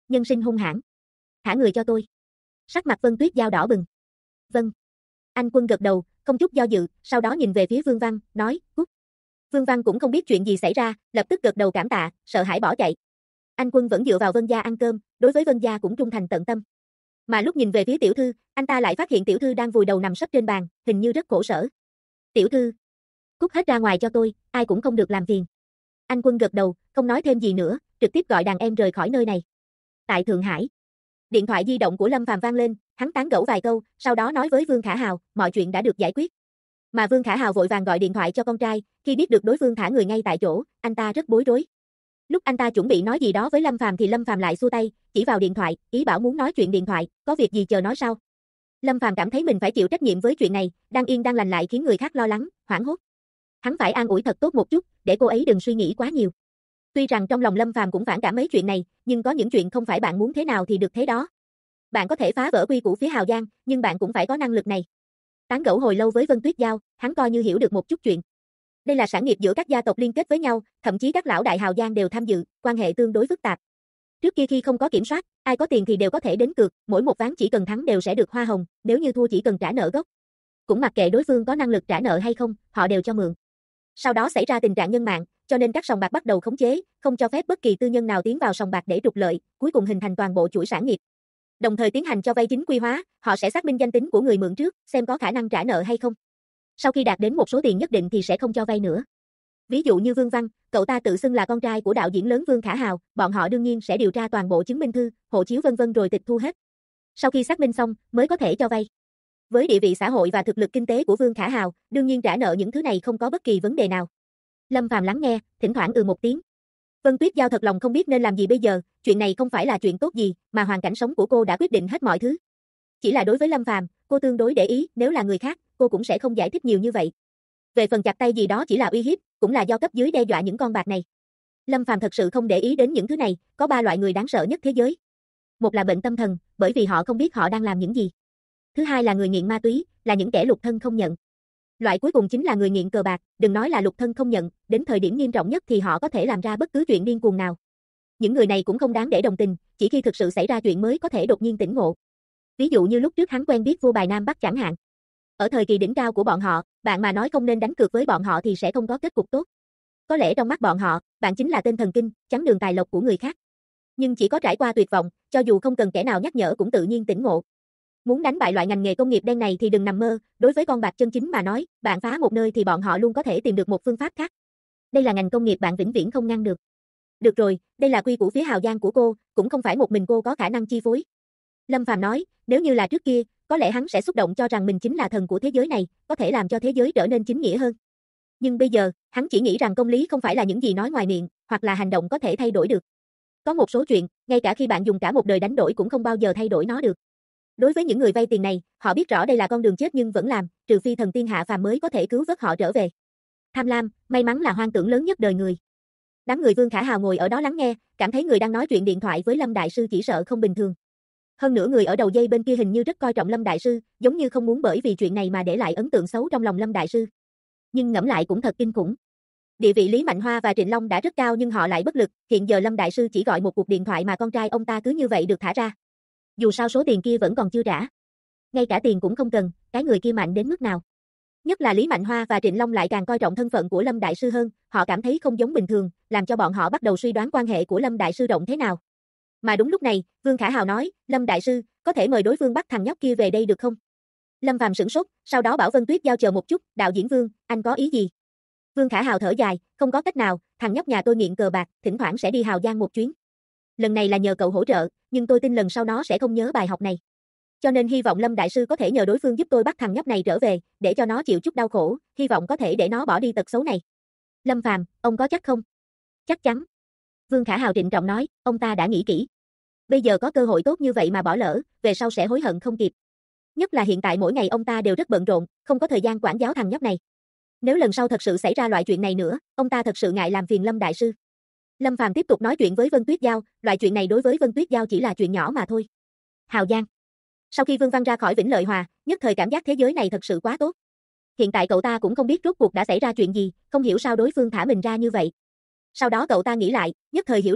nhân sinh hung hãn. Thả người cho tôi. Sắc mặt Vân Tuyết Giao đỏ bừng. Vâng. Anh Quân gật đầu, không chút do dự, sau đó nhìn về phía Vương Văn, nói, cút. Vương Văn cũng không biết chuyện gì xảy ra, lập tức gật đầu cảm tạ, sợ hãi bỏ chạy. Anh Quân vẫn dựa vào Vân gia ăn cơm, đối với Vân gia cũng trung thành tận tâm. Mà lúc nhìn về phía tiểu thư, anh ta lại phát hiện tiểu thư đang vùi đầu nằm sấp trên bàn, hình như rất khổ sở. Tiểu thư, cút hết ra ngoài cho tôi, ai cũng không được làm phiền. Anh Quân gật đầu, không nói thêm gì nữa, trực tiếp gọi đàn em rời khỏi nơi này. Tại Thượng Hải, điện thoại di động của Lâm Phàm vang lên, hắn tán gẫu vài câu, sau đó nói với Vương Khả Hào, mọi chuyện đã được giải quyết. Mà Vương Khả Hào vội vàng gọi điện thoại cho con trai, khi biết được đối phương thả người ngay tại chỗ, anh ta rất bối rối. Lúc anh ta chuẩn bị nói gì đó với Lâm Phàm thì Lâm Phàm lại xua tay, chỉ vào điện thoại, ý bảo muốn nói chuyện điện thoại, có việc gì chờ nói sau. Lâm Phàm cảm thấy mình phải chịu trách nhiệm với chuyện này, đang yên đang lành lại khiến người khác lo lắng, hoảng hốt. Hắn phải an ủi thật tốt một chút, để cô ấy đừng suy nghĩ quá nhiều. Tuy rằng trong lòng Lâm Phàm cũng phản cảm mấy chuyện này, nhưng có những chuyện không phải bạn muốn thế nào thì được thế đó. Bạn có thể phá vỡ quy củ phía Hào Giang, nhưng bạn cũng phải có năng lực này. Tán gẫu hồi lâu với Vân Tuyết Giao, hắn coi như hiểu được một chút chuyện. Đây là sản nghiệp giữa các gia tộc liên kết với nhau, thậm chí các lão đại Hào Giang đều tham dự, quan hệ tương đối phức tạp. Trước kia khi không có kiểm soát, ai có tiền thì đều có thể đến cược, mỗi một ván chỉ cần thắng đều sẽ được hoa hồng, nếu như thua chỉ cần trả nợ gốc. Cũng mặc kệ đối phương có năng lực trả nợ hay không, họ đều cho mượn. Sau đó xảy ra tình trạng nhân mạng, cho nên các sòng bạc bắt đầu khống chế, không cho phép bất kỳ tư nhân nào tiến vào sòng bạc để trục lợi, cuối cùng hình thành toàn bộ chuỗi sản nghiệp. Đồng thời tiến hành cho vay chính quy hóa, họ sẽ xác minh danh tính của người mượn trước, xem có khả năng trả nợ hay không. Sau khi đạt đến một số tiền nhất định thì sẽ không cho vay nữa. Ví dụ như Vương Văn, cậu ta tự xưng là con trai của đạo diễn lớn Vương Khả Hào, bọn họ đương nhiên sẽ điều tra toàn bộ chứng minh thư, hộ chiếu vân vân rồi tịch thu hết. Sau khi xác minh xong, mới có thể cho vay. Với địa vị xã hội và thực lực kinh tế của Vương Khả Hào, đương nhiên trả nợ những thứ này không có bất kỳ vấn đề nào. Lâm Phàm lắng nghe, thỉnh thoảng một tiếng. Vân Tuyết Giao thật lòng không biết nên làm gì bây giờ, chuyện này không phải là chuyện tốt gì, mà hoàn cảnh sống của cô đã quyết định hết mọi thứ. Chỉ là đối với Lâm Phàm, cô tương đối để ý, nếu là người khác, cô cũng sẽ không giải thích nhiều như vậy. Về phần chặt tay gì đó chỉ là uy hiếp, cũng là do cấp dưới đe dọa những con bạc này. Lâm Phàm thật sự không để ý đến những thứ này, có 3 loại người đáng sợ nhất thế giới. Một là bệnh tâm thần, bởi vì họ không biết họ đang làm những gì. Thứ hai là người nghiện ma túy, là những kẻ lục thân không nhận. Loại cuối cùng chính là người nghiện cờ bạc, đừng nói là lục thân không nhận, đến thời điểm nghiêm trọng nhất thì họ có thể làm ra bất cứ chuyện điên cuồng nào. Những người này cũng không đáng để đồng tình, chỉ khi thực sự xảy ra chuyện mới có thể đột nhiên tỉnh ngộ. Ví dụ như lúc trước hắn quen biết vua bài Nam Bắc chẳng hạn. Ở thời kỳ đỉnh cao của bọn họ, bạn mà nói không nên đánh cược với bọn họ thì sẽ không có kết cục tốt. Có lẽ trong mắt bọn họ, bạn chính là tên thần kinh, chắn đường tài lộc của người khác. Nhưng chỉ có trải qua tuyệt vọng, cho dù không cần kẻ nào nhắc nhở cũng tự nhiên tỉnh ngộ. Muốn đánh bại loại ngành nghề công nghiệp đen này thì đừng nằm mơ, đối với con bạc chân chính mà nói, bạn phá một nơi thì bọn họ luôn có thể tìm được một phương pháp khác. Đây là ngành công nghiệp bạn vĩnh viễn không ngăn được. Được rồi, đây là quy củ phía Hào Giang của cô, cũng không phải một mình cô có khả năng chi phối. Lâm Phàm nói, nếu như là trước kia, có lẽ hắn sẽ xúc động cho rằng mình chính là thần của thế giới này, có thể làm cho thế giới trở nên chính nghĩa hơn. Nhưng bây giờ, hắn chỉ nghĩ rằng công lý không phải là những gì nói ngoài miệng, hoặc là hành động có thể thay đổi được. Có một số chuyện, ngay cả khi bạn dùng cả một đời đánh đổi cũng không bao giờ thay đổi nó được. Đối với những người vay tiền này, họ biết rõ đây là con đường chết nhưng vẫn làm, trừ phi thần tiên hạ phàm mới có thể cứu vớt họ trở về. Tham lam, may mắn là hoang tưởng lớn nhất đời người. Đám người Vương Khả Hào ngồi ở đó lắng nghe, cảm thấy người đang nói chuyện điện thoại với Lâm Đại Sư chỉ sợ không bình thường. Hơn nữa người ở đầu dây bên kia hình như rất coi trọng Lâm Đại Sư, giống như không muốn bởi vì chuyện này mà để lại ấn tượng xấu trong lòng Lâm Đại Sư. Nhưng ngẫm lại cũng thật kinh khủng. Địa vị Lý Mạnh Hoa và Trịnh Long đã rất cao nhưng họ lại bất lực, hiện giờ Lâm Đại Sư chỉ gọi một cuộc điện thoại mà con trai ông ta cứ như vậy được thả ra. Dù sao số tiền kia vẫn còn chưa trả. Ngay cả tiền cũng không cần, cái người kia mạnh đến mức nào. Nhất là Lý Mạnh Hoa và Trịnh Long lại càng coi trọng thân phận của Lâm Đại Sư hơn, họ cảm thấy không giống bình thường, làm cho bọn họ bắt đầu suy đoán quan hệ của Lâm Đại Sư rộng thế nào. Mà đúng lúc này, Vương Khả Hào nói, Lâm Đại Sư, có thể mời đối phương bắt thằng nhóc kia về đây được không? Lâm Phàm sửng sốt, sau đó bảo Vân Tuyết Giao chờ một chút, đạo diễn Vương, anh có ý gì? Vương Khả Hào thở dài, không có cách nào, thằng nhóc nhà tôi nghiện cờ bạc, thỉnh thoảng sẽ đi Hào Giang một chuyến. Lần này là nhờ cậu hỗ trợ, nhưng tôi tin lần sau nó sẽ không nhớ bài học này. Cho nên hy vọng Lâm Đại Sư có thể nhờ đối phương giúp tôi bắt thằng nhóc này trở về, để cho nó chịu chút đau khổ, hy vọng có thể để nó bỏ đi tật xấu này. Lâm Phàm, ông có chắc không? Chắc chắn. Vương Khả Hào trịnh trọng nói, ông ta đã nghĩ kỹ. Bây giờ có cơ hội tốt như vậy mà bỏ lỡ, về sau sẽ hối hận không kịp. Nhất là hiện tại mỗi ngày ông ta đều rất bận rộn, không có thời gian quản giáo thằng nhóc này. Nếu lần sau thật sự xảy ra loại chuyện này nữa, ông ta thật sự ngại làm phiền Lâm Đại Sư. Lâm Phàm tiếp tục nói chuyện với Vân Tuyết Giao, loại chuyện này đối với Vân Tuyết Giao chỉ là chuyện nhỏ mà thôi. Hào Giang. Sau khi Vương Văn ra khỏi Vĩnh Lợi Hòa, nhất thời cảm giác thế giới này thật sự quá tốt. Hiện tại cậu ta cũng không biết rốt cuộc đã xảy ra chuyện gì, không hiểu sao đối phương thả mình ra như vậy. Sau đó cậu ta nghĩ lại, nhất thời hiểu rõ,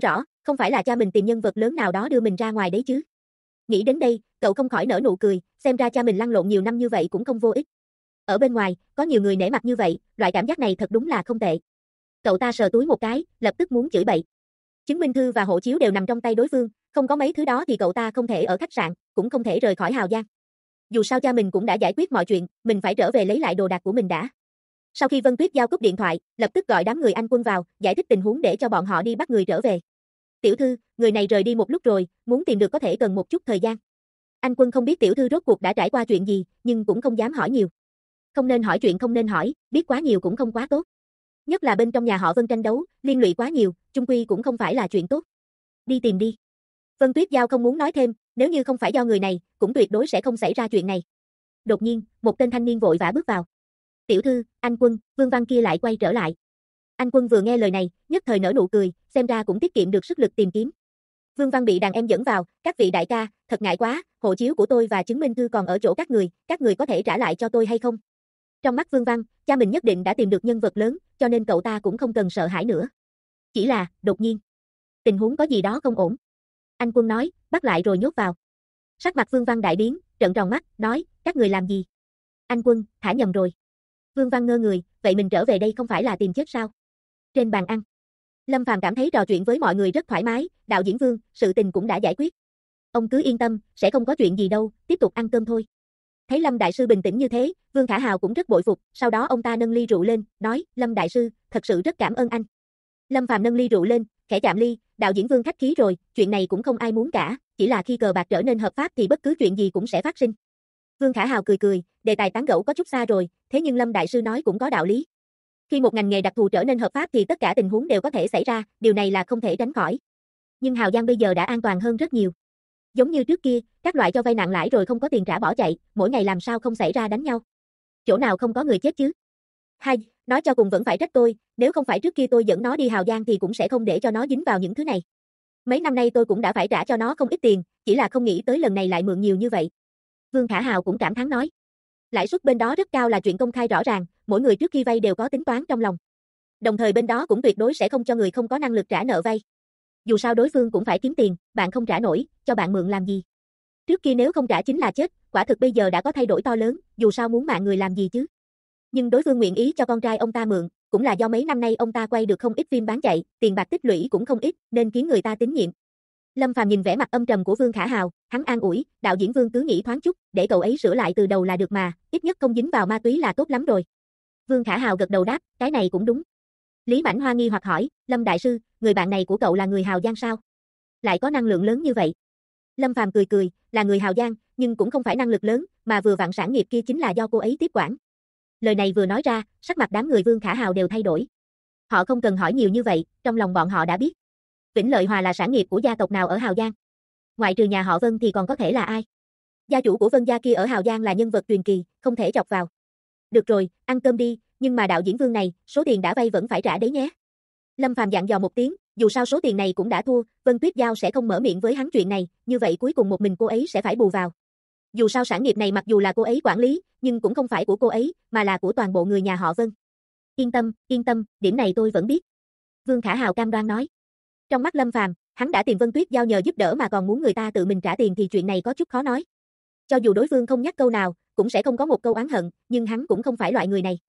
Không phải là cha mình tìm nhân vật lớn nào đó đưa mình ra ngoài đấy chứ. Nghĩ đến đây, cậu không khỏi nở nụ cười, xem ra cha mình lăn lộn nhiều năm như vậy cũng không vô ích. Ở bên ngoài, có nhiều người nể mặt như vậy, loại cảm giác này thật đúng là không tệ. Cậu ta sờ túi một cái, lập tức muốn chửi bậy. Chứng minh thư và hộ chiếu đều nằm trong tay đối phương, không có mấy thứ đó thì cậu ta không thể ở khách sạn, cũng không thể rời khỏi Hào Giang. Dù sao cha mình cũng đã giải quyết mọi chuyện, mình phải trở về lấy lại đồ đạc của mình đã. Sau khi Vân Tuyết Giao cúp điện thoại, lập tức gọi đám người Anh Quân vào, giải thích tình huống để cho bọn họ đi bắt người trở về. Tiểu thư, người này rời đi một lúc rồi, muốn tìm được có thể cần một chút thời gian. Anh Quân không biết tiểu thư rốt cuộc đã trải qua chuyện gì, nhưng cũng không dám hỏi nhiều. Không nên hỏi chuyện không nên hỏi, biết quá nhiều cũng không quá tốt. Nhất là bên trong nhà họ Vân tranh đấu, liên lụy quá nhiều, chung quy cũng không phải là chuyện tốt. Đi tìm đi. Vân Tuyết Giao không muốn nói thêm, nếu như không phải do người này, cũng tuyệt đối sẽ không xảy ra chuyện này. Đột nhiên, một tên thanh niên vội vã bước vào. Tiểu thư, anh Quân, Vương Văn kia lại quay trở lại. Anh Quân vừa nghe lời này, nhất thời nở nụ cười, xem ra cũng tiết kiệm được sức lực tìm kiếm. Vương Văn bị đàn em dẫn vào, các vị đại ca, thật ngại quá, hộ chiếu của tôi và chứng minh thư còn ở chỗ các người có thể trả lại cho tôi hay không? Trong mắt Vương Văn, cha mình nhất định đã tìm được nhân vật lớn, cho nên cậu ta cũng không cần sợ hãi nữa. Chỉ là, đột nhiên, tình huống có gì đó không ổn. Anh Quân nói, bắt lại rồi nhốt vào. Sắc mặt Vương Văn đại biến, trợn tròn mắt, nói, các người làm gì? Anh Quân, thả nhầm rồi. Vương Văn ngơ người, vậy mình trở về đây không phải là tìm chết sao? Trên bàn ăn, Lâm Phàm cảm thấy trò chuyện với mọi người rất thoải mái, đạo diễn Vương, sự tình cũng đã giải quyết. Ông cứ yên tâm, sẽ không có chuyện gì đâu, tiếp tục ăn cơm thôi. Thấy Lâm đại sư bình tĩnh như thế, Vương Khả Hào cũng rất bội phục, sau đó ông ta nâng ly rượu lên, nói, Lâm đại sư, thật sự rất cảm ơn anh. Lâm Phàm nâng ly rượu lên, khẽ chạm ly, đạo diễn Vương khách khí rồi, chuyện này cũng không ai muốn cả, chỉ là khi cờ bạc trở nên hợp pháp thì bất cứ chuyện gì cũng sẽ phát sinh. Vương Khả Hào cười cười, đề tài tán gẫu có chút xa rồi, thế nhưng Lâm đại sư nói cũng có đạo lý. Khi một ngành nghề đặc thù trở nên hợp pháp thì tất cả tình huống đều có thể xảy ra, điều này là không thể tránh khỏi. Nhưng Hào Giang bây giờ đã an toàn hơn rất nhiều. Giống như trước kia, các loại cho vay nặng lãi rồi không có tiền trả bỏ chạy, mỗi ngày làm sao không xảy ra đánh nhau. Chỗ nào không có người chết chứ? Hay, nói cho cùng vẫn phải trách tôi, nếu không phải trước kia tôi dẫn nó đi Hào Giang thì cũng sẽ không để cho nó dính vào những thứ này. Mấy năm nay tôi cũng đã phải trả cho nó không ít tiền, chỉ là không nghĩ tới lần này lại mượn nhiều như vậy. Vương Khả Hào cũng cảm thán nói. Lãi suất bên đó rất cao là chuyện công khai rõ ràng, mỗi người trước khi vay đều có tính toán trong lòng. Đồng thời bên đó cũng tuyệt đối sẽ không cho người không có năng lực trả nợ vay. Dù sao đối phương cũng phải kiếm tiền, bạn không trả nổi, cho bạn mượn làm gì? Trước kia nếu không trả chính là chết, quả thực bây giờ đã có thay đổi to lớn, dù sao muốn mạng người làm gì chứ? Nhưng đối phương nguyện ý cho con trai ông ta mượn, cũng là do mấy năm nay ông ta quay được không ít phim bán chạy, tiền bạc tích lũy cũng không ít, nên khiến người ta tín nhiệm. Lâm Phàm nhìn vẻ mặt âm trầm của Vương Khả Hào, hắn an ủi, đạo diễn Vương cứ nghĩ thoáng chút, để cậu ấy sửa lại từ đầu là được mà, ít nhất không dính vào ma túy là tốt lắm rồi. Vương Khả Hào gật đầu đáp, cái này cũng đúng. Lý Mãnh Hoa nghi hoặc hỏi, Lâm đại sư, người bạn này của cậu là người Hào Giang sao? Lại có năng lượng lớn như vậy. Lâm Phàm cười cười, là người Hào Giang, nhưng cũng không phải năng lực lớn, mà vừa vặn sản nghiệp kia chính là do cô ấy tiếp quản. Lời này vừa nói ra, sắc mặt đám người Vương Khả Hào đều thay đổi. Họ không cần hỏi nhiều như vậy, trong lòng bọn họ đã biết. Vĩnh Lợi Hòa là sản nghiệp của gia tộc nào ở Hào Giang? Ngoại trừ nhà họ Vân thì còn có thể là ai? Gia chủ của Vân gia kia ở Hào Giang là nhân vật truyền kỳ, không thể chọc vào. Được rồi, ăn cơm đi, nhưng mà đạo diễn Vương này, số tiền đã vay vẫn phải trả đấy nhé. Lâm Phàm dặn dò một tiếng, dù sao số tiền này cũng đã thua, Vân Tuyết Giao sẽ không mở miệng với hắn chuyện này, như vậy cuối cùng một mình cô ấy sẽ phải bù vào. Dù sao sản nghiệp này mặc dù là cô ấy quản lý, nhưng cũng không phải của cô ấy, mà là của toàn bộ người nhà họ Vân. Yên tâm, điểm này tôi vẫn biết. Vương Khả Hào cam đoan nói. Trong mắt Lâm Phàm, hắn đã tìm Vân Tuyết Giao nhờ giúp đỡ mà còn muốn người ta tự mình trả tiền thì chuyện này có chút khó nói. Cho dù đối phương không nhắc câu nào, cũng sẽ không có một câu oán hận, nhưng hắn cũng không phải loại người này.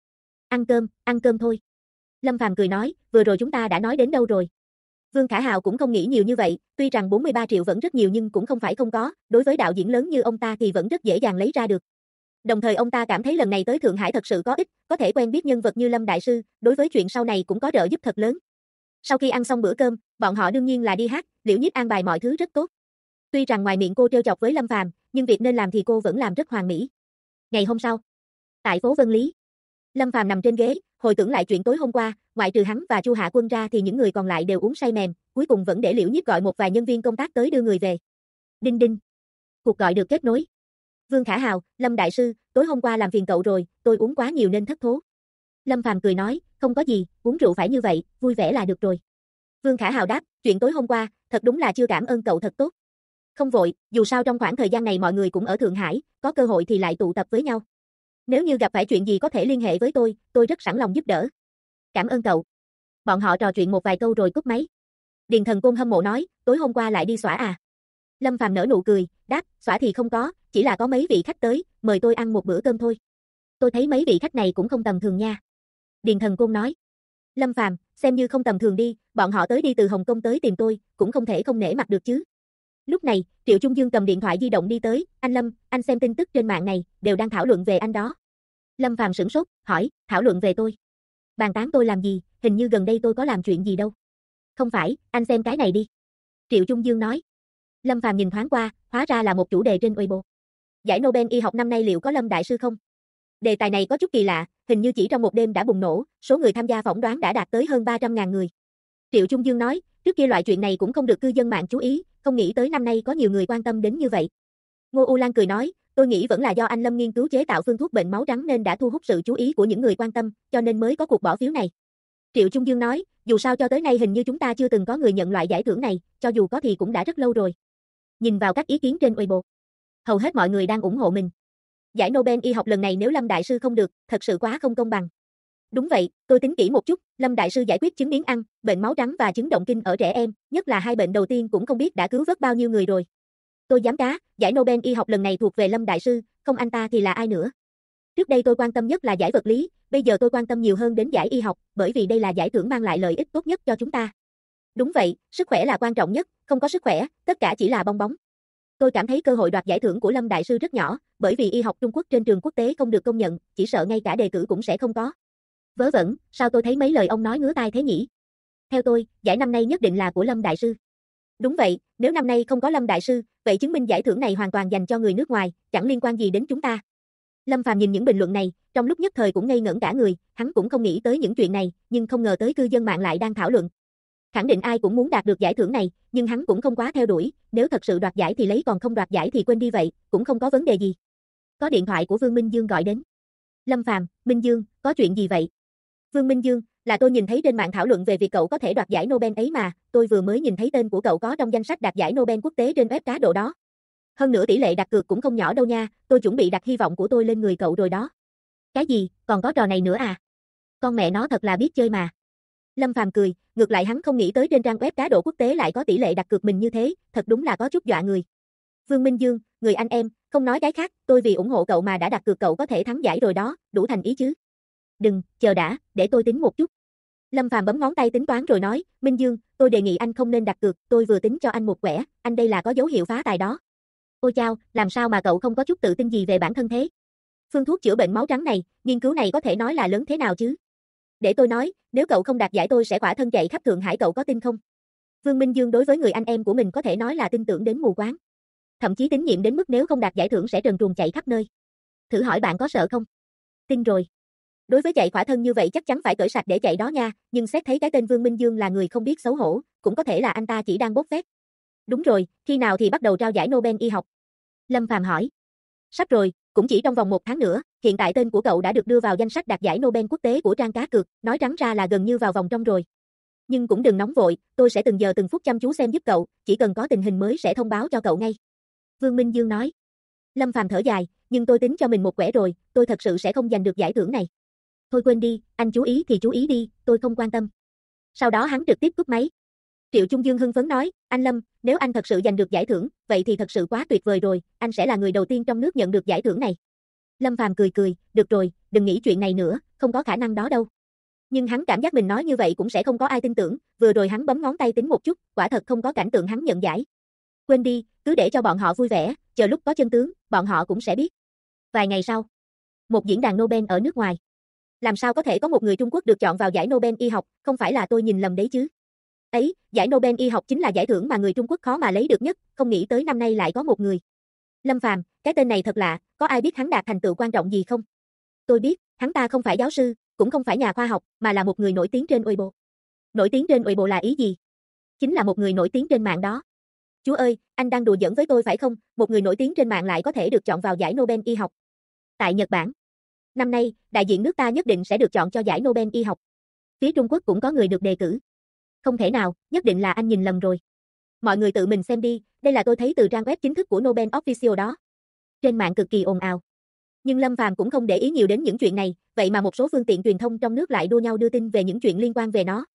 Ăn cơm thôi. Lâm Phàm cười nói, vừa rồi chúng ta đã nói đến đâu rồi? Vương Khả Hào cũng không nghĩ nhiều như vậy, tuy rằng 43 triệu vẫn rất nhiều nhưng cũng không phải không có, đối với đạo diễn lớn như ông ta thì vẫn rất dễ dàng lấy ra được. Đồng thời ông ta cảm thấy lần này tới Thượng Hải thật sự có ích, có thể quen biết nhân vật như Lâm đại sư, đối với chuyện sau này cũng có trợ giúp thật lớn. Sau khi ăn xong bữa cơm, bọn họ đương nhiên là đi hát, Liễu Nhiếp an bài mọi thứ rất tốt. Tuy rằng ngoài miệng cô trêu chọc với Lâm Phàm, nhưng việc nên làm thì cô vẫn làm rất hoàn mỹ. Ngày hôm sau, tại phố Vân Lý, Lâm Phàm nằm trên ghế, hồi tưởng lại chuyện tối hôm qua, ngoại trừ hắn và Chu Hạ Quân ra thì những người còn lại đều uống say mềm, cuối cùng vẫn để Liễu Nhiếp gọi một vài nhân viên công tác tới đưa người về. Đinh đinh. Cuộc gọi được kết nối. Vương Khả Hào, Lâm đại sư, tối hôm qua làm phiền cậu rồi, tôi uống quá nhiều nên thất thố. Lâm Phàm cười nói, không có gì, uống rượu phải như vậy, vui vẻ là được rồi. Vương Khả Hào đáp, chuyện tối hôm qua, thật đúng là chưa cảm ơn cậu thật tốt. Không vội, dù sao trong khoảng thời gian này mọi người cũng ở Thượng Hải, có cơ hội thì lại tụ tập với nhau. Nếu như gặp phải chuyện gì có thể liên hệ với tôi rất sẵn lòng giúp đỡ. Cảm ơn cậu. Bọn họ trò chuyện một vài câu rồi cúp máy. Điền Thần Côn hâm mộ nói, tối hôm qua lại đi xõa à? Lâm Phàm nở nụ cười, đáp, xõa thì không có, chỉ là có mấy vị khách tới, mời tôi ăn một bữa cơm thôi. Tôi thấy mấy vị khách này cũng không tầm thường nha. Điền Thần Côn nói. Lâm Phàm, xem như không tầm thường đi, bọn họ tới đi từ Hồng Kông tới tìm tôi, cũng không thể không nể mặt được chứ. Lúc này, Triệu Trung Dương cầm điện thoại di động đi tới, anh Lâm, anh xem tin tức trên mạng này, đều đang thảo luận về anh đó. Lâm Phàm sửng sốt, hỏi, thảo luận về tôi? Bàn tán tôi làm gì, hình như gần đây tôi có làm chuyện gì đâu. Không phải, anh xem cái này đi. Triệu Trung Dương nói. Lâm Phàm nhìn thoáng qua, hóa ra là một chủ đề trên Weibo. Giải Nobel y học năm nay liệu có Lâm Đại Sư không? Đề tài này có chút kỳ lạ, hình như chỉ trong một đêm đã bùng nổ, số người tham gia phỏng đoán đã đạt tới hơn 300.000 người. Triệu Trung Dương nói, trước kia loại chuyện này cũng không được cư dân mạng chú ý, không nghĩ tới năm nay có nhiều người quan tâm đến như vậy. Ngô U Lan cười nói, tôi nghĩ vẫn là do anh Lâm nghiên cứu chế tạo phương thuốc bệnh máu trắng nên đã thu hút sự chú ý của những người quan tâm, cho nên mới có cuộc bỏ phiếu này. Triệu Trung Dương nói, dù sao cho tới nay hình như chúng ta chưa từng có người nhận loại giải thưởng này, cho dù có thì cũng đã rất lâu rồi. Nhìn vào các ý kiến trên Weibo, hầu hết mọi người đang ủng hộ mình. Giải Nobel y học lần này nếu Lâm Đại Sư không được, thật sự quá không công bằng. Đúng vậy, tôi tính kỹ một chút, Lâm Đại Sư giải quyết chứng biến ăn, bệnh máu trắng và chứng động kinh ở trẻ em, nhất là hai bệnh đầu tiên cũng không biết đã cứu vớt bao nhiêu người rồi. Tôi dám cá, giải Nobel y học lần này thuộc về Lâm Đại Sư, không anh ta thì là ai nữa. Trước đây tôi quan tâm nhất là giải vật lý, bây giờ tôi quan tâm nhiều hơn đến giải y học, bởi vì đây là giải thưởng mang lại lợi ích tốt nhất cho chúng ta. Đúng vậy, sức khỏe là quan trọng nhất, không có sức khỏe, tất cả chỉ là bong bóng. Tôi cảm thấy cơ hội đoạt giải thưởng của Lâm Đại Sư rất nhỏ, bởi vì y học Trung Quốc trên trường quốc tế không được công nhận, chỉ sợ ngay cả đề cử cũng sẽ không có. Vớ vẩn, sao tôi thấy mấy lời ông nói ngứa tai thế nhỉ? Theo tôi, giải năm nay nhất định là của Lâm Đại Sư. Đúng vậy, nếu năm nay không có Lâm Đại Sư, vậy chứng minh giải thưởng này hoàn toàn dành cho người nước ngoài, chẳng liên quan gì đến chúng ta. Lâm Phàm nhìn những bình luận này, trong lúc nhất thời cũng ngây ngẩn cả người, hắn cũng không nghĩ tới những chuyện này, nhưng không ngờ tới cư dân mạng lại đang thảo luận. Khẳng định ai cũng muốn đạt được giải thưởng này, nhưng hắn cũng không quá theo đuổi, nếu thật sự đoạt giải thì lấy còn không đoạt giải thì quên đi vậy, cũng không có vấn đề gì. Có điện thoại của Vương Minh Dương gọi đến. Lâm Phàm, Minh Dương, có chuyện gì vậy? Vương Minh Dương, là tôi nhìn thấy trên mạng thảo luận về việc cậu có thể đoạt giải Nobel ấy mà, tôi vừa mới nhìn thấy tên của cậu có trong danh sách đạt giải Nobel quốc tế trên web cá độ đó. Hơn nữa tỷ lệ đặt cược cũng không nhỏ đâu nha, tôi chuẩn bị đặt hy vọng của tôi lên người cậu rồi đó. Cái gì, còn có trò này nữa à? Con mẹ nó thật là biết chơi mà. Lâm Phàm cười, ngược lại hắn không nghĩ tới trên trang web cá độ quốc tế lại có tỷ lệ đặt cược mình như thế, thật đúng là có chút dọa người. Vương Minh Dương, người anh em, không nói cái khác, tôi vì ủng hộ cậu mà đã đặt cược cậu có thể thắng giải rồi đó, đủ thành ý chứ. Đừng, chờ đã, để tôi tính một chút. Lâm Phàm bấm ngón tay tính toán rồi nói, Minh Dương, tôi đề nghị anh không nên đặt cược, tôi vừa tính cho anh một quẻ, anh đây là có dấu hiệu phá tài đó. Ôi chao, làm sao mà cậu không có chút tự tin gì về bản thân thế? Phương thuốc chữa bệnh máu trắng này, nghiên cứu này có thể nói là lớn thế nào chứ? Để tôi nói, nếu cậu không đạt giải tôi sẽ khỏa thân chạy khắp Thượng Hải, cậu có tin không? Vương Minh Dương đối với người anh em của mình có thể nói là tin tưởng đến mù quáng. Thậm chí tín nhiệm đến mức nếu không đạt giải thưởng sẽ trần truồng chạy khắp nơi. Thử hỏi bạn có sợ không? Tin rồi. Đối với chạy khỏa thân như vậy chắc chắn phải cởi sạch để chạy đó nha, nhưng xét thấy cái tên Vương Minh Dương là người không biết xấu hổ, cũng có thể là anh ta chỉ đang bốc phét. Đúng rồi, khi nào thì bắt đầu trao giải Nobel y học? Lâm Phàm hỏi. Sắp rồi, cũng chỉ trong vòng 1 tháng nữa, hiện tại tên của cậu đã được đưa vào danh sách đạt giải Nobel quốc tế của trang cá cược, nói trắng ra là gần như vào vòng trong rồi. Nhưng cũng đừng nóng vội, tôi sẽ từng giờ từng phút chăm chú xem giúp cậu, chỉ cần có tình hình mới sẽ thông báo cho cậu ngay. Vương Minh Dương nói. Lâm Phàm thở dài, nhưng tôi tính cho mình một quẻ rồi, tôi thật sự sẽ không giành được giải thưởng này. Thôi quên đi, anh chú ý thì chú ý đi, tôi không quan tâm. Sau đó hắn trực tiếp cúp máy. Triệu Trung Dương hưng phấn nói, anh Lâm, nếu anh thật sự giành được giải thưởng, vậy thì thật sự quá tuyệt vời rồi, anh sẽ là người đầu tiên trong nước nhận được giải thưởng này. Lâm Phàm cười cười, được rồi, đừng nghĩ chuyện này nữa, không có khả năng đó đâu. Nhưng hắn cảm giác mình nói như vậy cũng sẽ không có ai tin tưởng, vừa rồi hắn bấm ngón tay tính một chút, quả thật không có cảnh tượng hắn nhận giải. Quên đi, cứ để cho bọn họ vui vẻ, chờ lúc có chân tướng, bọn họ cũng sẽ biết. Vài ngày sau, một diễn đàn Nobel ở nước ngoài. Làm sao có thể có một người Trung Quốc được chọn vào giải Nobel y học, không phải là tôi nhìn lầm đấy chứ? Ấy, giải Nobel y học chính là giải thưởng mà người Trung Quốc khó mà lấy được nhất, không nghĩ tới năm nay lại có một người. Lâm Phàm, cái tên này thật lạ, có ai biết hắn đạt thành tựu quan trọng gì không? Tôi biết, hắn ta không phải giáo sư, cũng không phải nhà khoa học, mà là một người nổi tiếng trên Weibo. Nổi tiếng trên Weibo là ý gì? Chính là một người nổi tiếng trên mạng đó. Chúa ơi, anh đang đùa giỡn với tôi phải không? Một người nổi tiếng trên mạng lại có thể được chọn vào giải Nobel y học. Tại Nhật Bản, năm nay, đại diện nước ta nhất định sẽ được chọn cho giải Nobel y học. Phía Trung Quốc cũng có người được đề cử. Không thể nào, nhất định là anh nhìn lầm rồi. Mọi người tự mình xem đi, đây là tôi thấy từ trang web chính thức của Nobel Official đó. Trên mạng cực kỳ ồn ào. Nhưng Lâm Phàm cũng không để ý nhiều đến những chuyện này, vậy mà một số phương tiện truyền thông trong nước lại đua nhau đưa tin về những chuyện liên quan về nó.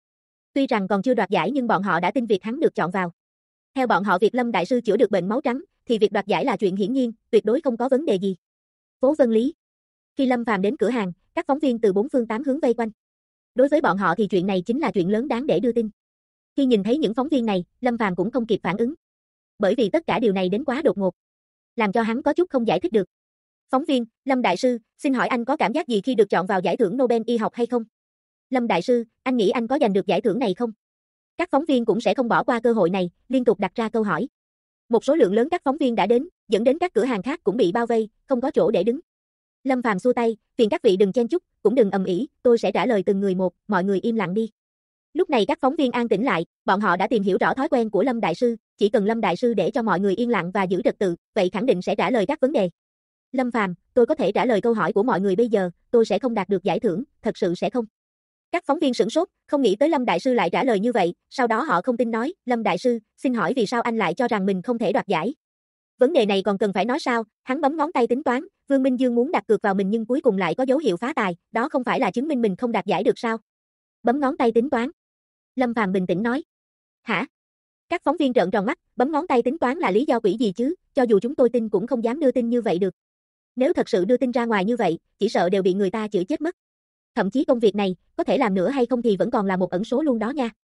Tuy rằng còn chưa đoạt giải nhưng bọn họ đã tin việc hắn được chọn vào. Theo bọn họ việc Lâm Đại Sư chữa được bệnh máu trắng, thì việc đoạt giải là chuyện hiển nhiên, tuyệt đối không có vấn đề gì. Phố Vân Lý. Khi Lâm Phàm đến cửa hàng, các phóng viên từ bốn phương tám hướng vây quanh. Đối với bọn họ thì chuyện này chính là chuyện lớn đáng để đưa tin. Khi nhìn thấy những phóng viên này, Lâm Phàm cũng không kịp phản ứng. Bởi vì tất cả điều này đến quá đột ngột, làm cho hắn có chút không giải thích được. Phóng viên: Lâm Đại Sư, xin hỏi anh có cảm giác gì khi được chọn vào giải thưởng Nobel y học hay không? Lâm Đại Sư, anh nghĩ anh có giành được giải thưởng này không? Các phóng viên cũng sẽ không bỏ qua cơ hội này, liên tục đặt ra câu hỏi. Một số lượng lớn các phóng viên đã đến, dẫn đến các cửa hàng khác cũng bị bao vây, không có chỗ để đứng. Lâm Phàm xua tay, phiền các vị đừng chen chúc, cũng đừng ầm ĩ, tôi sẽ trả lời từng người một, mọi người im lặng đi. Lúc này các phóng viên an tĩnh lại, bọn họ đã tìm hiểu rõ thói quen của Lâm Đại Sư, chỉ cần Lâm Đại Sư để cho mọi người yên lặng và giữ trật tự, vậy khẳng định sẽ trả lời các vấn đề. Lâm Phàm, tôi có thể trả lời câu hỏi của mọi người bây giờ, tôi sẽ không đạt được giải thưởng, thật sự sẽ không. Các phóng viên sửng sốt, không nghĩ tới Lâm Đại Sư lại trả lời như vậy, sau đó họ không tin nói, Lâm Đại Sư, xin hỏi vì sao anh lại cho rằng mình không thể đoạt giải? Vấn đề này còn cần phải nói sao, hắn bấm ngón tay tính toán, Vương Minh Dương muốn đặt cược vào mình nhưng cuối cùng lại có dấu hiệu phá tài, đó không phải là chứng minh mình không đạt giải được sao? Bấm ngón tay tính toán. Lâm Phàm bình tĩnh nói. Hả? Các phóng viên trợn tròn mắt, bấm ngón tay tính toán là lý do quỷ gì chứ, cho dù chúng tôi tin cũng không dám đưa tin như vậy được. Nếu thật sự đưa tin ra ngoài như vậy, chỉ sợ đều bị người ta chửi chết mất. Thậm chí công việc này, có thể làm nữa hay không thì vẫn còn là một ẩn số luôn đó nha.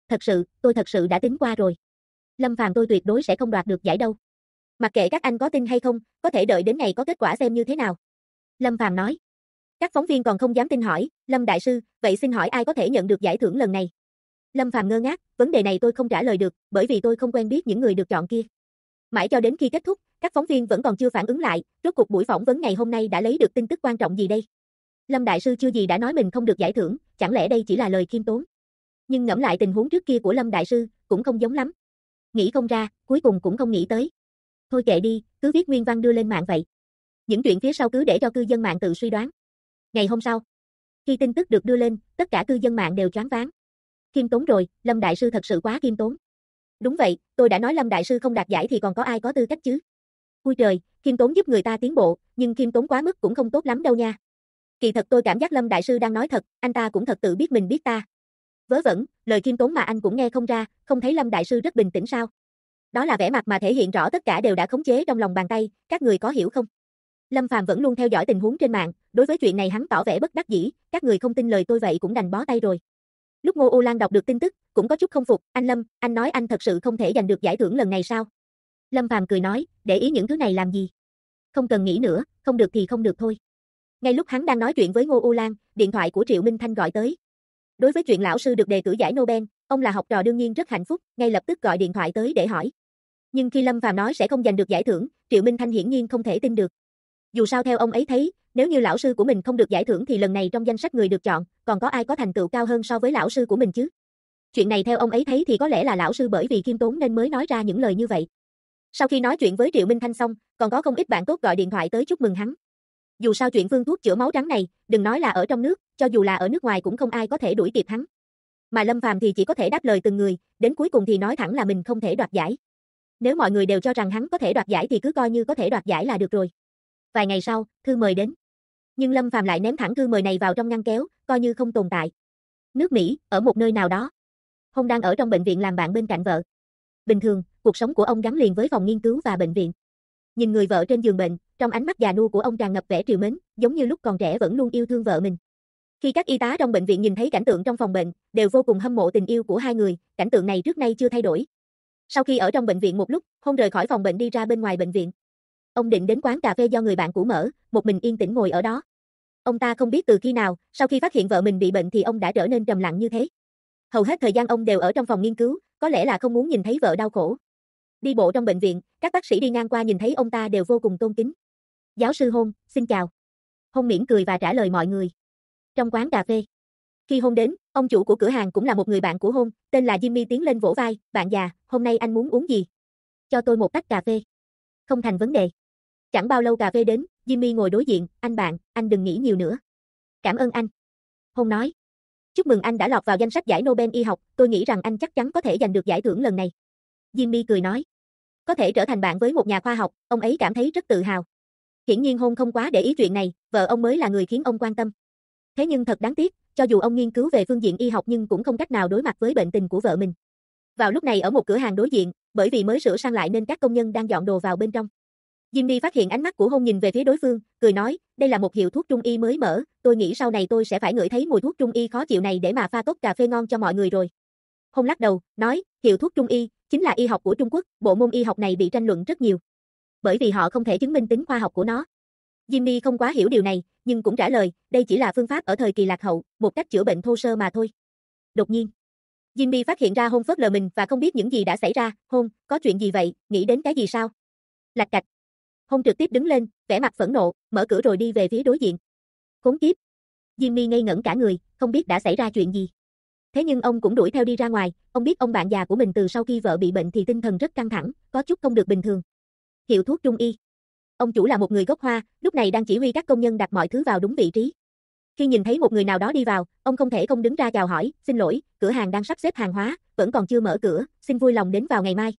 Tôi thật sự đã tính qua rồi. Lâm Phàm, tôi tuyệt đối sẽ không đoạt được giải đâu. Mặc kệ các anh có tin hay không, có thể đợi đến ngày có kết quả xem như thế nào. Lâm Phàm nói. Các phóng viên còn không dám tin hỏi, Lâm Đại Sư, vậy xin hỏi ai có thể nhận được giải thưởng lần này? Lâm Phàm ngơ ngác, vấn đề này tôi không trả lời được, bởi vì tôi không quen biết những người được chọn kia. Mãi cho đến khi kết thúc, các phóng viên vẫn còn chưa phản ứng lại, rốt cuộc buổi phỏng vấn ngày hôm nay đã lấy được tin tức quan trọng gì đây? Lâm Đại Sư chưa gì đã nói mình không được giải thưởng, chẳng lẽ đây chỉ là lời khiêm tốn? Nhưng ngẫm lại tình huống trước kia của Lâm Đại Sư, cũng không giống lắm. Nghĩ không ra, cuối cùng cũng không nghĩ tới. Thôi kệ đi, cứ viết nguyên văn đưa lên mạng vậy. Những chuyện phía sau cứ để cho cư dân mạng tự suy đoán. Ngày hôm sau, khi tin tức được đưa lên, tất cả cư dân mạng đều choáng váng. Khiêm tốn rồi, Lâm Đại Sư thật sự quá khiêm tốn. Đúng vậy, tôi đã nói Lâm Đại Sư không đạt giải thì còn có ai có tư cách chứ? Ôi trời, khiêm tốn giúp người ta tiến bộ, nhưng khiêm tốn quá mức cũng không tốt lắm đâu nha. Kỳ thật tôi cảm giác Lâm Đại Sư đang nói thật, anh ta cũng thật tự biết mình biết ta. Vớ vẩn, lời khiêm tốn mà anh cũng nghe không ra, không thấy Lâm Đại Sư rất bình tĩnh sao? Đó là vẻ mặt mà thể hiện rõ tất cả đều đã khống chế trong lòng bàn tay, các người có hiểu không? Lâm Phàm vẫn luôn theo dõi tình huống trên mạng, đối với chuyện này hắn tỏ vẻ bất đắc dĩ, các người không tin lời tôi vậy cũng đành bó tay rồi. Lúc Ngô Ô Lan đọc được tin tức, cũng có chút không phục, anh Lâm, anh nói anh thật sự không thể giành được giải thưởng lần này sao? Lâm Phàm cười nói, để ý những thứ này làm gì? Không cần nghĩ nữa, không được thì không được thôi. Ngay lúc hắn đang nói chuyện với Ngô Ô Lan, điện thoại của Triệu Minh Thanh gọi tới. Đối với chuyện lão sư được đề cử giải Nobel, ông là học trò đương nhiên rất hạnh phúc, ngay lập tức gọi điện thoại tới để hỏi. Nhưng khi Lâm Phàm nói sẽ không giành được giải thưởng, Triệu Minh Thanh hiển nhiên không thể tin được. Dù sao theo ông ấy thấy, nếu như lão sư của mình không được giải thưởng thì lần này trong danh sách người được chọn, còn có ai có thành tựu cao hơn so với lão sư của mình chứ? Chuyện này theo ông ấy thấy thì có lẽ là lão sư bởi vì khiêm tốn nên mới nói ra những lời như vậy. Sau khi nói chuyện với Triệu Minh Thanh xong, còn có không ít bạn tốt gọi điện thoại tới chúc mừng hắn. Dù sao chuyện phương thuốc chữa máu trắng này, đừng nói là ở trong nước, cho dù là ở nước ngoài cũng không ai có thể đuổi kịp hắn. Mà Lâm Phàm thì chỉ có thể đáp lời từng người, đến cuối cùng thì nói thẳng là mình không thể đoạt giải. Nếu mọi người đều cho rằng hắn có thể đoạt giải thì cứ coi như có thể đoạt giải là được rồi. Vài ngày sau, thư mời đến. Nhưng Lâm Phàm lại ném thẳng thư mời này vào trong ngăn kéo, coi như không tồn tại. Nước Mỹ, ở một nơi nào đó. Hôn đang ở trong bệnh viện làm bạn bên cạnh vợ. Bình thường, cuộc sống của ông gắn liền với phòng nghiên cứu và bệnh viện. Nhìn người vợ trên giường bệnh, trong ánh mắt già nua của ông tràn ngập vẻ trìu mến, giống như lúc còn trẻ vẫn luôn yêu thương vợ mình. Khi các y tá trong bệnh viện nhìn thấy cảnh tượng trong phòng bệnh, đều vô cùng hâm mộ tình yêu của hai người, cảnh tượng này trước nay chưa thay đổi. Sau khi ở trong bệnh viện một lúc, Hôn rời khỏi phòng bệnh đi ra bên ngoài bệnh viện. Ông định đến quán cà phê do người bạn cũ mở, một mình yên tĩnh ngồi ở đó. Ông ta không biết từ khi nào, sau khi phát hiện vợ mình bị bệnh thì ông đã trở nên trầm lặng như thế. Hầu hết thời gian ông đều ở trong phòng nghiên cứu, có lẽ là không muốn nhìn thấy vợ đau khổ. Đi bộ trong bệnh viện, các bác sĩ đi ngang qua nhìn thấy ông ta đều vô cùng tôn kính. Giáo sư Hôn, xin chào. Hôn mỉm cười và trả lời mọi người. Trong quán cà phê. Khi Hôn đến, ông chủ của cửa hàng cũng là một người bạn của Hôn, tên là Jimmy tiến lên vỗ vai, bạn già, hôm nay anh muốn uống gì? Cho tôi một tách cà phê. Không thành vấn đề. Chẳng bao lâu cà phê đến, Jimmy ngồi đối diện, anh bạn, anh đừng nghĩ nhiều nữa. Cảm ơn anh. Hôn nói. Chúc mừng anh đã lọt vào danh sách giải Nobel y học, tôi nghĩ rằng anh chắc chắn có thể giành được giải thưởng lần này. Jimmy cười nói. Có thể trở thành bạn với một nhà khoa học, ông ấy cảm thấy rất tự hào. Hiển nhiên Hôn không quá để ý chuyện này, vợ ông mới là người khiến ông quan tâm. Thế nhưng thật đáng tiếc, cho dù ông nghiên cứu về phương diện y học nhưng cũng không cách nào đối mặt với bệnh tình của vợ mình. Vào lúc này ở một cửa hàng đối diện, bởi vì mới sửa sang lại nên các công nhân đang dọn đồ vào bên trong. Jimmy phát hiện ánh mắt của Hôn nhìn về phía đối phương, cười nói, đây là một hiệu thuốc trung y mới mở, tôi nghĩ sau này tôi sẽ phải ngửi thấy mùi thuốc trung y khó chịu này để mà pha cốc cà phê ngon cho mọi người rồi. Hôn lắc đầu, nói, hiệu thuốc trung y, chính là y học của Trung Quốc, bộ môn y học này bị tranh luận rất nhiều. Bởi vì họ không thể chứng minh tính khoa học của nó. Jimmy không quá hiểu điều này, nhưng cũng trả lời, đây chỉ là phương pháp ở thời kỳ lạc hậu, một cách chữa bệnh thô sơ mà thôi. Đột nhiên, Jimmy phát hiện ra Hôn phớt lờ mình và không biết những gì đã xảy ra, Hôn, có chuyện gì vậy, nghĩ đến cái gì sao? Lạch cạch. Hôn trực tiếp đứng lên, vẻ mặt phẫn nộ, mở cửa rồi đi về phía đối diện. Khốn kiếp. Jimmy ngây ngẩn cả người, không biết đã xảy ra chuyện gì. Thế nhưng ông cũng đuổi theo đi ra ngoài, ông biết ông bạn già của mình từ sau khi vợ bị bệnh thì tinh thần rất căng thẳng, có chút không được bình thường. Hiệu thuốc trung y. Ông chủ là một người gốc Hoa, lúc này đang chỉ huy các công nhân đặt mọi thứ vào đúng vị trí. Khi nhìn thấy một người nào đó đi vào, ông không thể không đứng ra chào hỏi, xin lỗi, cửa hàng đang sắp xếp hàng hóa, vẫn còn chưa mở cửa, xin vui lòng đến vào ngày mai.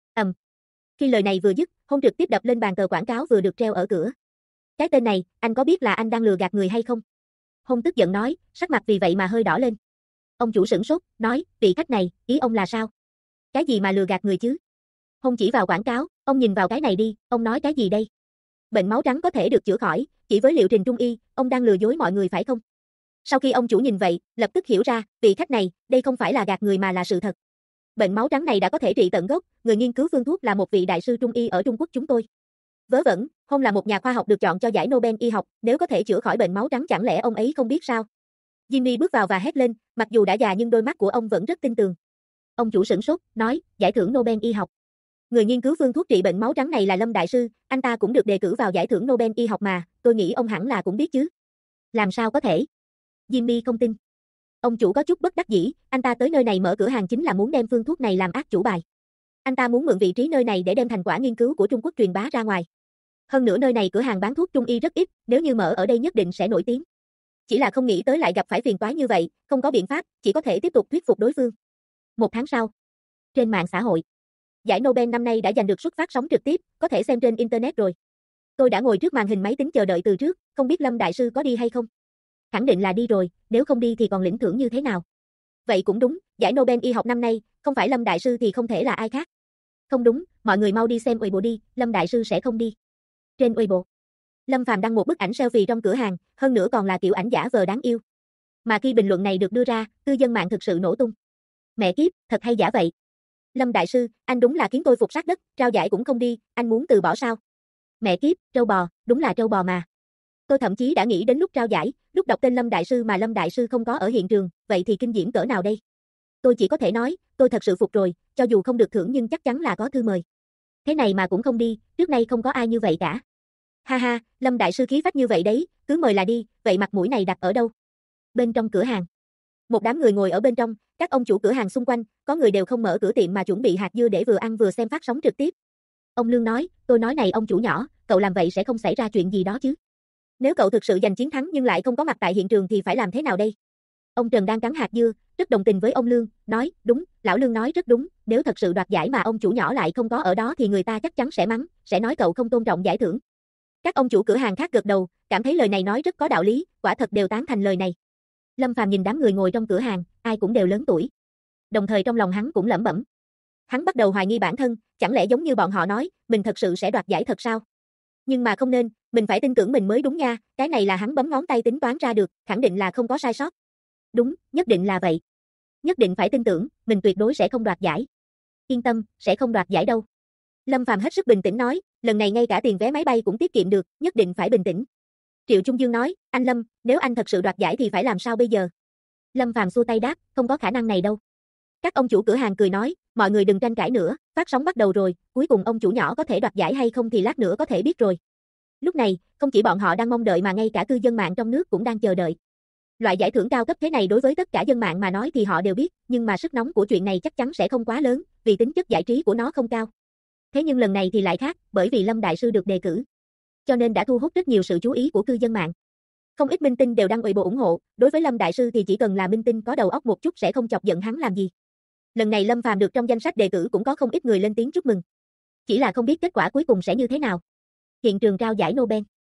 Khi lời này vừa dứt, Hôn trực tiếp đập lên bàn tờ quảng cáo vừa được treo ở cửa. Cái tên này, anh có biết là anh đang lừa gạt người hay không? Hôn tức giận nói, sắc mặt vì vậy mà hơi đỏ lên. Ông chủ sửng sốt, nói, vị khách này, ý ông là sao? Cái gì mà lừa gạt người chứ? Hôn chỉ vào quảng cáo, ông nhìn vào cái này đi, ông nói cái gì đây? Bệnh máu trắng có thể được chữa khỏi, chỉ với liệu trình trung y, ông đang lừa dối mọi người phải không? Sau khi ông chủ nhìn vậy, lập tức hiểu ra, vị khách này, đây không phải là gạt người mà là sự thật. Bệnh máu trắng này đã có thể trị tận gốc, người nghiên cứu phương thuốc là một vị đại sư trung y ở Trung Quốc chúng tôi. Vớ vẩn, Hôn là một nhà khoa học được chọn cho giải Nobel y học, nếu có thể chữa khỏi bệnh máu trắng chẳng lẽ ông ấy không biết sao? Jimmy bước vào và hét lên, mặc dù đã già nhưng đôi mắt của ông vẫn rất tin tưởng. Ông chủ sửng sốt, nói, giải thưởng Nobel y học. Người nghiên cứu phương thuốc trị bệnh máu trắng này là Lâm đại sư, anh ta cũng được đề cử vào giải thưởng Nobel y học mà, tôi nghĩ ông hẳn là cũng biết chứ. Làm sao có thể? Jimmy không tin. Ông chủ có chút bất đắc dĩ, anh ta tới nơi này mở cửa hàng chính là muốn đem phương thuốc này làm ác chủ bài. Anh ta muốn mượn vị trí nơi này để đem thành quả nghiên cứu của Trung Quốc truyền bá ra ngoài. Hơn nữa nơi này cửa hàng bán thuốc trung y rất ít, nếu như mở ở đây nhất định sẽ nổi tiếng. Chỉ là không nghĩ tới lại gặp phải phiền toái như vậy, không có biện pháp, chỉ có thể tiếp tục thuyết phục đối phương. 1 tháng sau, trên mạng xã hội, giải Nobel năm nay đã giành được suất phát sóng trực tiếp, có thể xem trên internet rồi. Tôi đã ngồi trước màn hình máy tính chờ đợi từ trước, không biết Lâm đại sư có đi hay không? Khẳng định là đi rồi, nếu không đi thì còn lĩnh thưởng như thế nào? Vậy cũng đúng, giải Nobel y học năm nay, không phải Lâm đại sư thì không thể là ai khác. Không đúng, mọi người mau đi xem Weibo đi, Lâm đại sư sẽ không đi. Trên Weibo, Lâm Phàm đăng một bức ảnh selfie trong cửa hàng, hơn nữa còn là kiểu ảnh giả vờ đáng yêu. Mà khi bình luận này được đưa ra, cư dân mạng thực sự nổ tung. Mẹ kiếp, thật hay giả vậy? Lâm đại sư, anh đúng là khiến tôi phục sát đất, trao giải cũng không đi, anh muốn từ bỏ sao? Mẹ kiếp, trâu bò, đúng là trâu bò mà. Tôi thậm chí đã nghĩ đến lúc trao giải, lúc đọc tên Lâm đại sư mà Lâm đại sư không có ở hiện trường, vậy thì kinh diễm cỡ nào đây? Tôi chỉ có thể nói, tôi thật sự phục rồi, cho dù không được thưởng nhưng chắc chắn là có thư mời. Thế này mà cũng không đi, trước nay không có ai như vậy cả. Ha ha, Lâm đại sư khí phách như vậy đấy, cứ mời là đi, vậy mặt mũi này đặt ở đâu? Bên trong cửa hàng. Một đám người ngồi ở bên trong, các ông chủ cửa hàng xung quanh, có người đều không mở cửa tiệm mà chuẩn bị hạt dưa để vừa ăn vừa xem phát sóng trực tiếp. Ông Lương nói, tôi nói này ông chủ nhỏ, cậu làm vậy sẽ không xảy ra chuyện gì đó chứ? Nếu cậu thực sự giành chiến thắng nhưng lại không có mặt tại hiện trường thì phải làm thế nào đây? Ông Trần đang cắn hạt dưa, rất đồng tình với ông Lương, nói, đúng, lão Lương nói rất đúng, nếu thật sự đoạt giải mà ông chủ nhỏ lại không có ở đó thì người ta chắc chắn sẽ mắng, sẽ nói cậu không tôn trọng giải thưởng. Các ông chủ cửa hàng khác gật đầu, cảm thấy lời này nói rất có đạo lý, quả thật đều tán thành lời này. Lâm Phàm nhìn đám người ngồi trong cửa hàng, ai cũng đều lớn tuổi. Đồng thời trong lòng hắn cũng lẩm bẩm. Hắn bắt đầu hoài nghi bản thân, chẳng lẽ giống như bọn họ nói, mình thật sự sẽ đoạt giải thật sao? Nhưng mà không nên, mình phải tin tưởng mình mới đúng nha, cái này là hắn bấm ngón tay tính toán ra được, khẳng định là không có sai sót. Đúng, nhất định là vậy. Nhất định phải tin tưởng, mình tuyệt đối sẽ không đoạt giải. Yên tâm, sẽ không đoạt giải đâu. Lâm Phàm hết sức bình tĩnh nói, lần này ngay cả tiền vé máy bay cũng tiết kiệm được, nhất định phải bình tĩnh. Triệu Trung Dương nói, anh Lâm, nếu anh thật sự đoạt giải thì phải làm sao bây giờ? Lâm Phàm xua tay đáp, không có khả năng này đâu. Các ông chủ cửa hàng cười nói, mọi người đừng tranh cãi nữa, phát sóng bắt đầu rồi, cuối cùng ông chủ nhỏ có thể đoạt giải hay không thì lát nữa có thể biết rồi. Lúc này, không chỉ bọn họ đang mong đợi mà ngay cả cư dân mạng trong nước cũng đang chờ đợi. Loại giải thưởng cao cấp thế này đối với tất cả dân mạng mà nói thì họ đều biết, nhưng mà sức nóng của chuyện này chắc chắn sẽ không quá lớn, vì tính chất giải trí của nó không cao. Thế nhưng lần này thì lại khác, bởi vì Lâm đại sư được đề cử, cho nên đã thu hút rất nhiều sự chú ý của cư dân mạng. Không ít minh tinh đều đăng Weibo ủng hộ, đối với Lâm đại sư thì chỉ cần là minh tinh có đầu óc một chút sẽ không chọc giận hắn làm gì. Lần này Lâm Phàm được trong danh sách đề cử cũng có không ít người lên tiếng chúc mừng. Chỉ là không biết kết quả cuối cùng sẽ như thế nào. Hiện trường trao giải Nobel.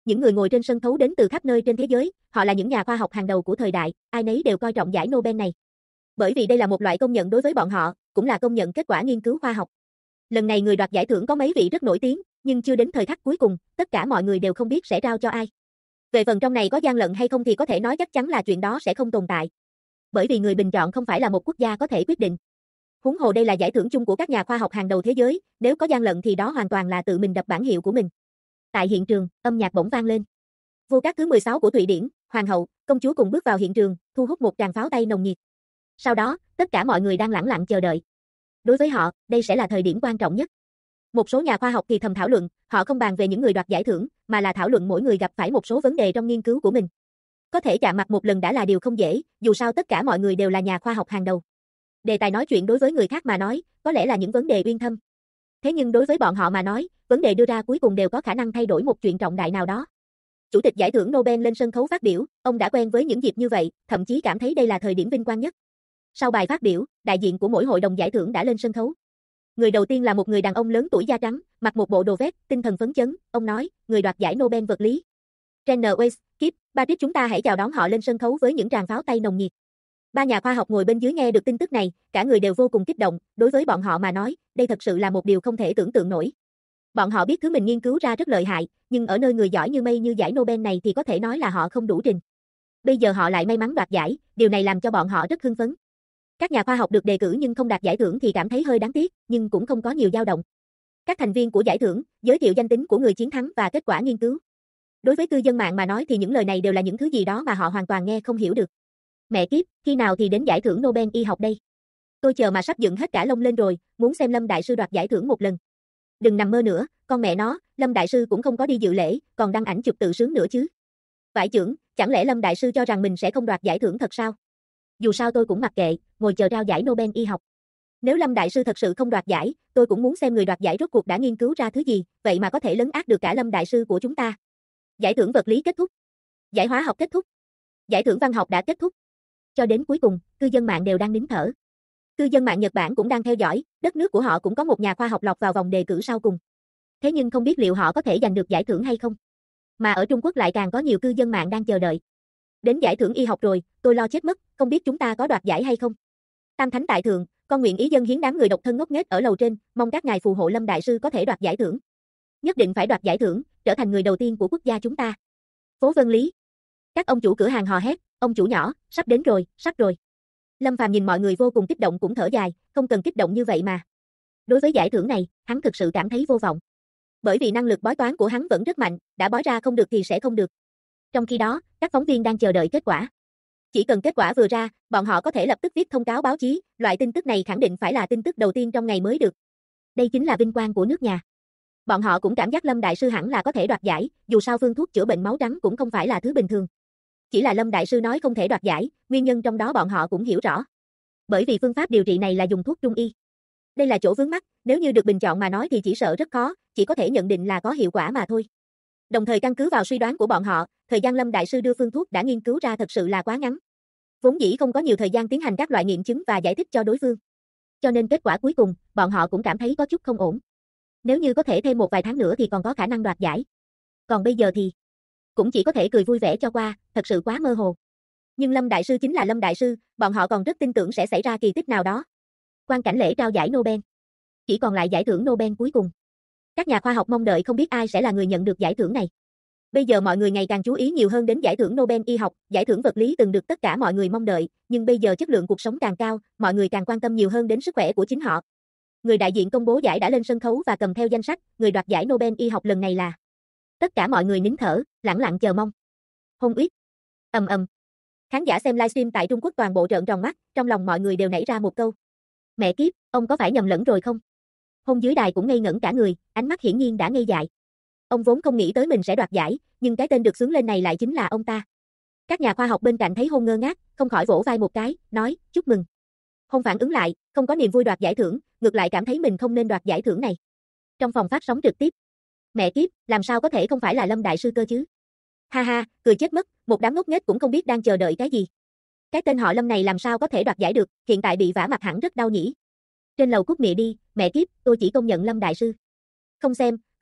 Những người ngồi trên sân khấu đến từ khắp nơi trên thế giới, họ là những nhà khoa học hàng đầu của thời đại, ai nấy đều coi trọng giải Nobel này. Bởi vì đây là một loại công nhận đối với bọn họ, cũng là công nhận kết quả nghiên cứu khoa học. Lần này người đoạt giải thưởng có mấy vị rất nổi tiếng, nhưng chưa đến thời khắc cuối cùng, tất cả mọi người đều không biết sẽ trao cho ai. Về phần trong này có gian lận hay không thì có thể nói chắc chắn là chuyện đó sẽ không tồn tại. Bởi vì người bình chọn không phải là một quốc gia có thể quyết định. Huống hồ đây là giải thưởng chung của các nhà khoa học hàng đầu thế giới, nếu có gian lận thì đó hoàn toàn là tự mình đập bản hiệu của mình. Tại hiện trường, âm nhạc bỗng vang lên. Vua các thứ 16 của Thụy Điển, hoàng hậu, công chúa cùng bước vào hiện trường, thu hút một tràng pháo tay nồng nhiệt. Sau đó, tất cả mọi người đang lẳng lặng chờ đợi. Đối với họ, đây sẽ là thời điểm quan trọng nhất. Một số nhà khoa học thì thầm thảo luận, họ không bàn về những người đoạt giải thưởng, mà là thảo luận mỗi người gặp phải một số vấn đề trong nghiên cứu của mình. Có thể chạm mặt một lần đã là điều không dễ, dù sao tất cả mọi người đều là nhà khoa học hàng đầu. Đề tài nói chuyện đối với người khác mà nói, có lẽ là những vấn đề uyên thâm. Thế nhưng đối với bọn họ mà nói, vấn đề đưa ra cuối cùng đều có khả năng thay đổi một chuyện trọng đại nào đó. Chủ tịch giải thưởng Nobel lên sân khấu phát biểu, ông đã quen với những dịp như vậy, thậm chí cảm thấy đây là thời điểm vinh quang nhất. Sau bài phát biểu, đại diện của mỗi hội đồng giải thưởng đã lên sân khấu. Người đầu tiên là một người đàn ông lớn tuổi da trắng, mặc một bộ đồ vest, tinh thần phấn chấn, ông nói, người đoạt giải Nobel vật lý. Rainer Weiss, Kip, Patrick, chúng ta hãy chào đón họ lên sân khấu với những tràng pháo tay nồng nhiệt. Ba nhà khoa học ngồi bên dưới nghe được tin tức này, cả người đều vô cùng kích động, đối với bọn họ mà nói, đây thật sự là một điều không thể tưởng tượng nổi. Bọn họ biết thứ mình nghiên cứu ra rất lợi hại, nhưng ở nơi người giỏi như mây như giải Nobel này thì có thể nói là họ không đủ trình. Bây giờ họ lại may mắn đoạt giải, điều này làm cho bọn họ rất hưng phấn. Các nhà khoa học được đề cử nhưng không đạt giải thưởng thì cảm thấy hơi đáng tiếc, nhưng cũng không có nhiều dao động. Các thành viên của giải thưởng giới thiệu danh tính của người chiến thắng và kết quả nghiên cứu. Đối với cư dân mạng mà nói thì những lời này đều là những thứ gì đó mà họ hoàn toàn nghe không hiểu được. Mẹ kiếp, khi nào thì đến giải thưởng Nobel y học đây? Tôi chờ mà sắp dựng hết cả lông lên rồi, muốn xem Lâm Đại Sư đoạt giải thưởng một lần. Đừng nằm mơ nữa, con mẹ nó, Lâm Đại Sư cũng không có đi dự lễ, còn đăng ảnh chụp tự sướng nữa chứ. Vải chưởng, chẳng lẽ Lâm Đại Sư cho rằng mình sẽ không đoạt giải thưởng thật sao? Dù sao tôi cũng mặc kệ, ngồi chờ trao giải Nobel y học. Nếu Lâm Đại Sư thật sự không đoạt giải, tôi cũng muốn xem người đoạt giải rốt cuộc đã nghiên cứu ra thứ gì, vậy mà có thể lấn át được cả Lâm Đại Sư của chúng ta. Giải thưởng vật lý kết thúc. Giải hóa học kết thúc. Giải thưởng văn học đã kết thúc. Cho đến cuối cùng, cư dân mạng đều đang nín thở. Cư dân mạng Nhật Bản cũng đang theo dõi, đất nước của họ cũng có một nhà khoa học lọt vào vòng đề cử sau cùng. Thế nhưng không biết liệu họ có thể giành được giải thưởng hay không. Mà ở Trung Quốc lại càng có nhiều cư dân mạng đang chờ đợi. Đến giải thưởng y học rồi, tôi lo chết mất, không biết chúng ta có đoạt giải hay không. Tam Thánh tại thượng, con nguyện ý dâng hiến đám người độc thân ngốc nghếch ở lầu trên, mong các ngài phù hộ Lâm Đại Sư có thể đoạt giải thưởng. Nhất định phải đoạt giải thưởng, trở thành người đầu tiên của quốc gia chúng ta. Phố Vân Lý. Các ông chủ cửa hàng hò hét, ông chủ nhỏ, sắp đến rồi, sắp rồi. Lâm Phàm nhìn mọi người vô cùng kích động cũng thở dài, không cần kích động như vậy mà. Đối với giải thưởng này, hắn thực sự cảm thấy vô vọng. Bởi vì năng lực bói toán của hắn vẫn rất mạnh, đã bói ra không được thì sẽ không được. Trong khi đó, các phóng viên đang chờ đợi kết quả. Chỉ cần kết quả vừa ra, bọn họ có thể lập tức viết thông cáo báo chí, loại tin tức này khẳng định phải là tin tức đầu tiên trong ngày mới được. Đây chính là vinh quang của nước nhà. Bọn họ cũng cảm giác Lâm Đại Sư hẳn là có thể đoạt giải, dù sao phương thuốc chữa bệnh máu trắng cũng không phải là thứ bình thường. Chỉ là Lâm Đại Sư nói không thể đoạt giải, nguyên nhân trong đó bọn họ cũng hiểu rõ. Bởi vì phương pháp điều trị này là dùng thuốc trung y. Đây là chỗ vướng mắc, nếu như được bình chọn mà nói thì chỉ sợ rất khó, chỉ có thể nhận định là có hiệu quả mà thôi. Đồng thời căn cứ vào suy đoán của bọn họ, thời gian Lâm Đại Sư đưa phương thuốc đã nghiên cứu ra thật sự là quá ngắn. Vốn dĩ không có nhiều thời gian tiến hành các loại nghiệm chứng và giải thích cho đối phương. Cho nên kết quả cuối cùng, bọn họ cũng cảm thấy có chút không ổn. Nếu như có thể thêm một vài tháng nữa thì còn có khả năng đoạt giải. Còn bây giờ thì cũng chỉ có thể cười vui vẻ cho qua, thật sự quá mơ hồ. Nhưng Lâm Đại Sư chính là Lâm Đại Sư, bọn họ còn rất tin tưởng sẽ xảy ra kỳ tích nào đó. Quan cảnh lễ trao giải Nobel. Chỉ còn lại giải thưởng Nobel cuối cùng. Các nhà khoa học mong đợi không biết ai sẽ là người nhận được giải thưởng này. Bây giờ mọi người ngày càng chú ý nhiều hơn đến giải thưởng Nobel y học, giải thưởng vật lý từng được tất cả mọi người mong đợi, nhưng bây giờ chất lượng cuộc sống càng cao, mọi người càng quan tâm nhiều hơn đến sức khỏe của chính họ. Người đại diện công bố giải đã lên sân khấu và cầm theo danh sách, người đoạt giải Nobel y học lần này là. Tất cả mọi người nín thở, lẳng lặng chờ mong. Hôn uyết. Ầm ầm. Khán giả xem livestream tại Trung Quốc toàn bộ trợn tròn mắt, trong lòng mọi người đều nảy ra một câu. Mẹ kiếp, ông có phải nhầm lẫn rồi không? Hôn dưới đài cũng ngây ngẩn cả người, ánh mắt hiển nhiên đã ngây dại. Ông vốn không nghĩ tới mình sẽ đoạt giải, nhưng cái tên được xướng lên này lại chính là ông ta. Các nhà khoa học bên cạnh thấy Hôn ngơ ngác, không khỏi vỗ vai một cái, nói, chúc mừng. Hôn phản ứng lại, không có niềm vui đoạt giải thưởng, ngược lại cảm thấy mình không nên đoạt giải thưởng này. Trong phòng phát sóng trực tiếp. Mẹ kiếp, làm sao có thể không phải là Lâm Đại Sư cơ chứ? Ha ha, cười chết mất, một đám ngốc nghếch cũng không biết đang chờ đợi cái gì. Cái tên họ Lâm này làm sao có thể đoạt giải được, hiện tại bị vả mặt hẳn rất đau nhỉ. Trên lầu cút mịa đi, mẹ kiếp, tôi chỉ công nhận Lâm Đại Sư.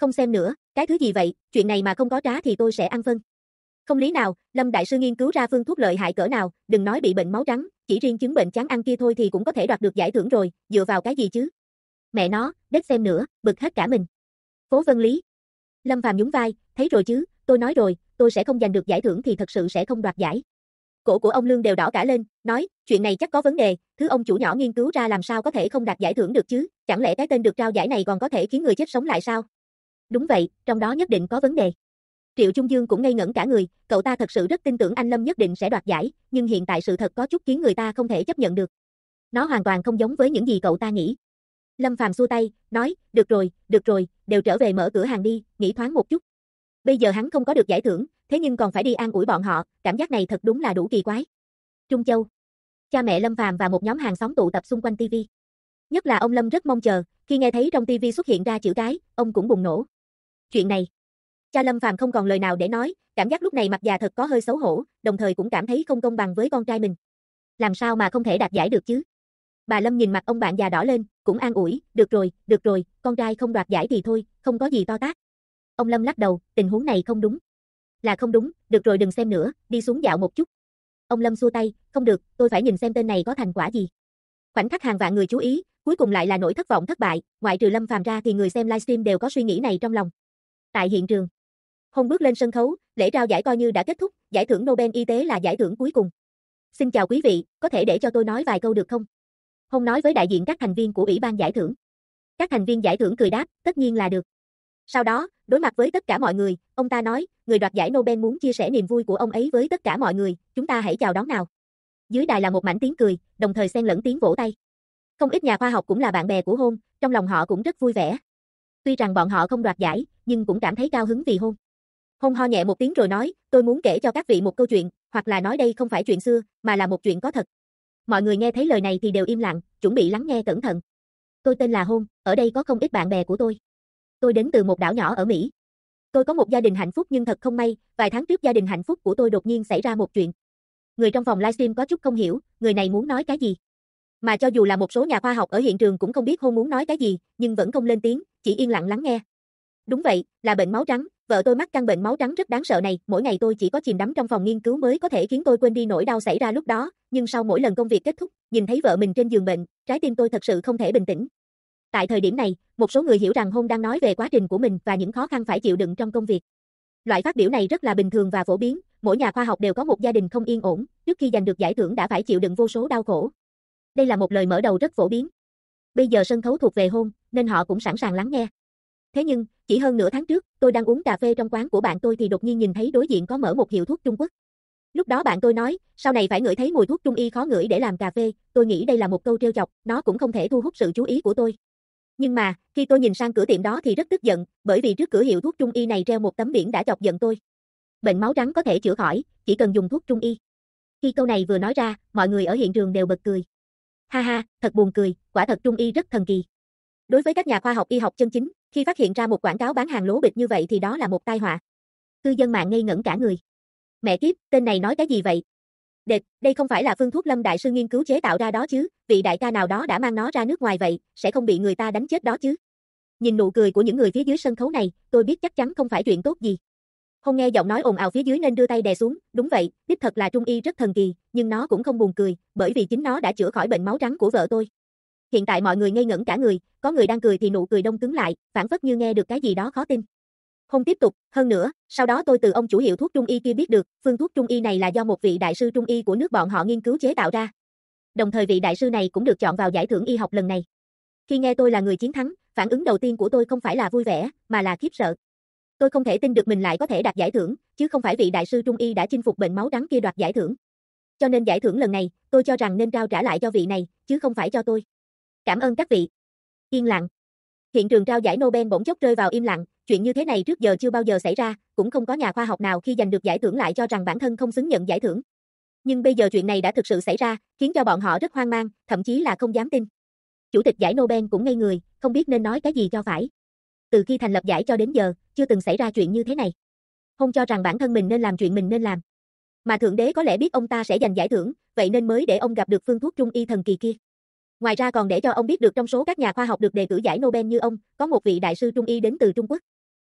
Không xem nữa, cái thứ gì vậy, chuyện này mà không có trá thì tôi sẽ ăn phân. Không lý nào, Lâm đại sư nghiên cứu ra phương thuốc lợi hại cỡ nào, đừng nói bị bệnh máu trắng, chỉ riêng chứng bệnh chán ăn kia thôi thì cũng có thể đoạt được giải thưởng rồi, dựa vào cái gì chứ? Mẹ nó, đếch xem nữa, bực hết cả mình. Phố Vân Lý. Lâm Phàm nhún vai, thấy rồi chứ, tôi nói rồi, tôi sẽ không giành được giải thưởng thì thật sự sẽ không đoạt giải. Cổ của ông Lương đều đỏ cả lên, nói, chuyện này chắc có vấn đề, thứ ông chủ nhỏ nghiên cứu ra làm sao có thể không đạt giải thưởng được chứ, chẳng lẽ cái tên được trao giải này còn có thể khiến người chết sống lại sao? Đúng vậy, trong đó nhất định có vấn đề. Triệu Trung Dương cũng ngây ngẩn cả người, cậu ta thật sự rất tin tưởng anh Lâm nhất định sẽ đoạt giải, nhưng hiện tại sự thật có chút khiến người ta không thể chấp nhận được. Nó hoàn toàn không giống với những gì cậu ta nghĩ. Lâm Phàm xua tay, nói, được rồi, đều trở về mở cửa hàng đi, nghỉ thoáng một chút. Bây giờ hắn không có được giải thưởng, thế nhưng còn phải đi an ủi bọn họ, cảm giác này thật đúng là đủ kỳ quái. Trung Châu. Cha mẹ Lâm Phàm và một nhóm hàng xóm tụ tập xung quanh TV. Nhất là ông Lâm rất mong chờ, khi nghe thấy trong TV xuất hiện ra chữ cái, ông cũng bùng nổ. Chuyện này. Cha Lâm Phàm không còn lời nào để nói, cảm giác lúc này mặt già thật có hơi xấu hổ, đồng thời cũng cảm thấy không công bằng với con trai mình. Làm sao mà không thể đạt giải được chứ? Bà Lâm nhìn mặt ông bạn già đỏ lên, cũng an ủi, được rồi, con trai không đoạt giải thì thôi, không có gì to tát. Ông Lâm lắc đầu, tình huống này không đúng. Là không đúng, được rồi đừng xem nữa, đi xuống dạo một chút. Ông Lâm xua tay, không được, tôi phải nhìn xem tên này có thành quả gì. Khoảnh khắc hàng vạn người chú ý, cuối cùng lại là nỗi thất vọng thất bại, ngoại trừ Lâm Phàm ra thì người xem livestream đều có suy nghĩ này trong lòng. Tại hiện trường, Hôn bước lên sân khấu, lễ trao giải coi như đã kết thúc, giải thưởng Nobel y tế là giải thưởng cuối cùng. Xin chào quý vị, có thể để cho tôi nói vài câu được không? Hôn nói với đại diện các thành viên của Ủy ban giải thưởng. Các thành viên giải thưởng cười đáp, tất nhiên là được. Sau đó, đối mặt với tất cả mọi người, ông ta nói, người đoạt giải Nobel muốn chia sẻ niềm vui của ông ấy với tất cả mọi người, chúng ta hãy chào đón nào. Dưới đài là một mảnh tiếng cười, đồng thời xen lẫn tiếng vỗ tay. Không ít nhà khoa học cũng là bạn bè của Hôn, trong lòng họ cũng rất vui vẻ. Tuy rằng bọn họ không đoạt giải, nhưng cũng cảm thấy cao hứng vì Hôn. Hôn ho nhẹ một tiếng rồi nói, tôi muốn kể cho các vị một câu chuyện, hoặc là nói đây không phải chuyện xưa, mà là một chuyện có thật. Mọi người nghe thấy lời này thì đều im lặng, chuẩn bị lắng nghe cẩn thận. Tôi tên là Hôn, ở đây có không ít bạn bè của tôi. Tôi đến từ một đảo nhỏ ở Mỹ. Tôi có một gia đình hạnh phúc nhưng thật không may, vài tháng trước gia đình hạnh phúc của tôi đột nhiên xảy ra một chuyện. Người trong phòng livestream có chút không hiểu, người này muốn nói cái gì. Mà cho dù là một số nhà khoa học ở hiện trường cũng không biết Hôn muốn nói cái gì, nhưng vẫn không lên tiếng, chỉ yên lặng lắng nghe. Đúng vậy, là bệnh máu trắng, vợ tôi mắc căn bệnh máu trắng rất đáng sợ này, mỗi ngày tôi chỉ có chìm đắm trong phòng nghiên cứu mới có thể khiến tôi quên đi nỗi đau xảy ra lúc đó, nhưng sau mỗi lần công việc kết thúc, nhìn thấy vợ mình trên giường bệnh, trái tim tôi thật sự không thể bình tĩnh. Tại thời điểm này, một số người hiểu rằng Hôn đang nói về quá trình của mình và những khó khăn phải chịu đựng trong công việc. Loại phát biểu này rất là bình thường và phổ biến, mỗi nhà khoa học đều có một gia đình không yên ổn, trước khi giành được giải thưởng đã phải chịu đựng vô số đau khổ. Đây là một lời mở đầu rất phổ biến. Bây giờ sân khấu thuộc về Hôn, nên họ cũng sẵn sàng lắng nghe. Thế nhưng, chỉ hơn nửa tháng trước, tôi đang uống cà phê trong quán của bạn tôi thì đột nhiên nhìn thấy đối diện có mở một hiệu thuốc Trung Quốc. Lúc đó bạn tôi nói, sau này phải ngửi thấy mùi thuốc Trung y khó ngửi để làm cà phê, tôi nghĩ đây là một câu trêu chọc, nó cũng không thể thu hút sự chú ý của tôi. Nhưng mà, khi tôi nhìn sang cửa tiệm đó thì rất tức giận, bởi vì trước cửa hiệu thuốc Trung y này treo một tấm biển đã chọc giận tôi. Bệnh máu trắng có thể chữa khỏi, chỉ cần dùng thuốc Trung y. Khi câu này vừa nói ra, mọi người ở hiện trường đều bật cười. Ha ha, thật buồn cười, quả thật Trung y rất thần kỳ. Đối với các nhà khoa học y học chân chính, khi phát hiện ra một quảng cáo bán hàng lố bịch như vậy thì đó là một tai họa. Cư dân mạng ngây ngẩn cả người. Mẹ kiếp, tên này nói cái gì vậy? Đệt, đây không phải là phương thuốc Lâm đại sư nghiên cứu chế tạo ra đó chứ, vị đại ca nào đó đã mang nó ra nước ngoài vậy, sẽ không bị người ta đánh chết đó chứ. Nhìn nụ cười của những người phía dưới sân khấu này, tôi biết chắc chắn không phải chuyện tốt gì. Không nghe giọng nói ồn ào phía dưới nên đưa tay đè xuống, đúng vậy, đích thật là Trung y rất thần kỳ, nhưng nó cũng không buồn cười, bởi vì chính nó đã chữa khỏi bệnh máu trắng của vợ tôi. Hiện tại mọi người ngây ngẩn cả người, có người đang cười thì nụ cười đông cứng lại, phảng phất như nghe được cái gì đó khó tin. Hôn tiếp tục, hơn nữa, sau đó tôi từ ông chủ hiệu thuốc Trung y kia biết được, phương thuốc Trung y này là do một vị đại sư Trung y của nước bọn họ nghiên cứu chế tạo ra. Đồng thời vị đại sư này cũng được chọn vào giải thưởng y học lần này. Khi nghe tôi là người chiến thắng, phản ứng đầu tiên của tôi không phải là vui vẻ, mà là khiếp sợ. Tôi không thể tin được mình lại có thể đạt giải thưởng, chứ không phải vị đại sư Trung y đã chinh phục bệnh máu trắng kia đoạt giải thưởng. Cho nên giải thưởng lần này, tôi cho rằng nên trao trả lại cho vị này, chứ không phải cho tôi. Cảm ơn các vị. Yên lặng. Hiện trường trao giải Nobel bỗng chốc rơi vào im lặng, chuyện như thế này trước giờ chưa bao giờ xảy ra, cũng không có nhà khoa học nào khi giành được giải thưởng lại cho rằng bản thân không xứng nhận giải thưởng. Nhưng bây giờ chuyện này đã thực sự xảy ra, khiến cho bọn họ rất hoang mang, thậm chí là không dám tin. Chủ tịch giải Nobel cũng ngây người, không biết nên nói cái gì cho phải. Từ khi thành lập giải cho đến giờ, chưa từng xảy ra chuyện như thế này. Hôn cho rằng bản thân mình nên làm chuyện mình nên làm. Mà Thượng Đế có lẽ biết ông ta sẽ giành giải thưởng, vậy nên mới để ông gặp được phương thuốc Trung y thần kỳ kia. Ngoài ra còn để cho ông biết được trong số các nhà khoa học được đề cử giải Nobel như ông, có một vị đại sư Trung y đến từ Trung Quốc.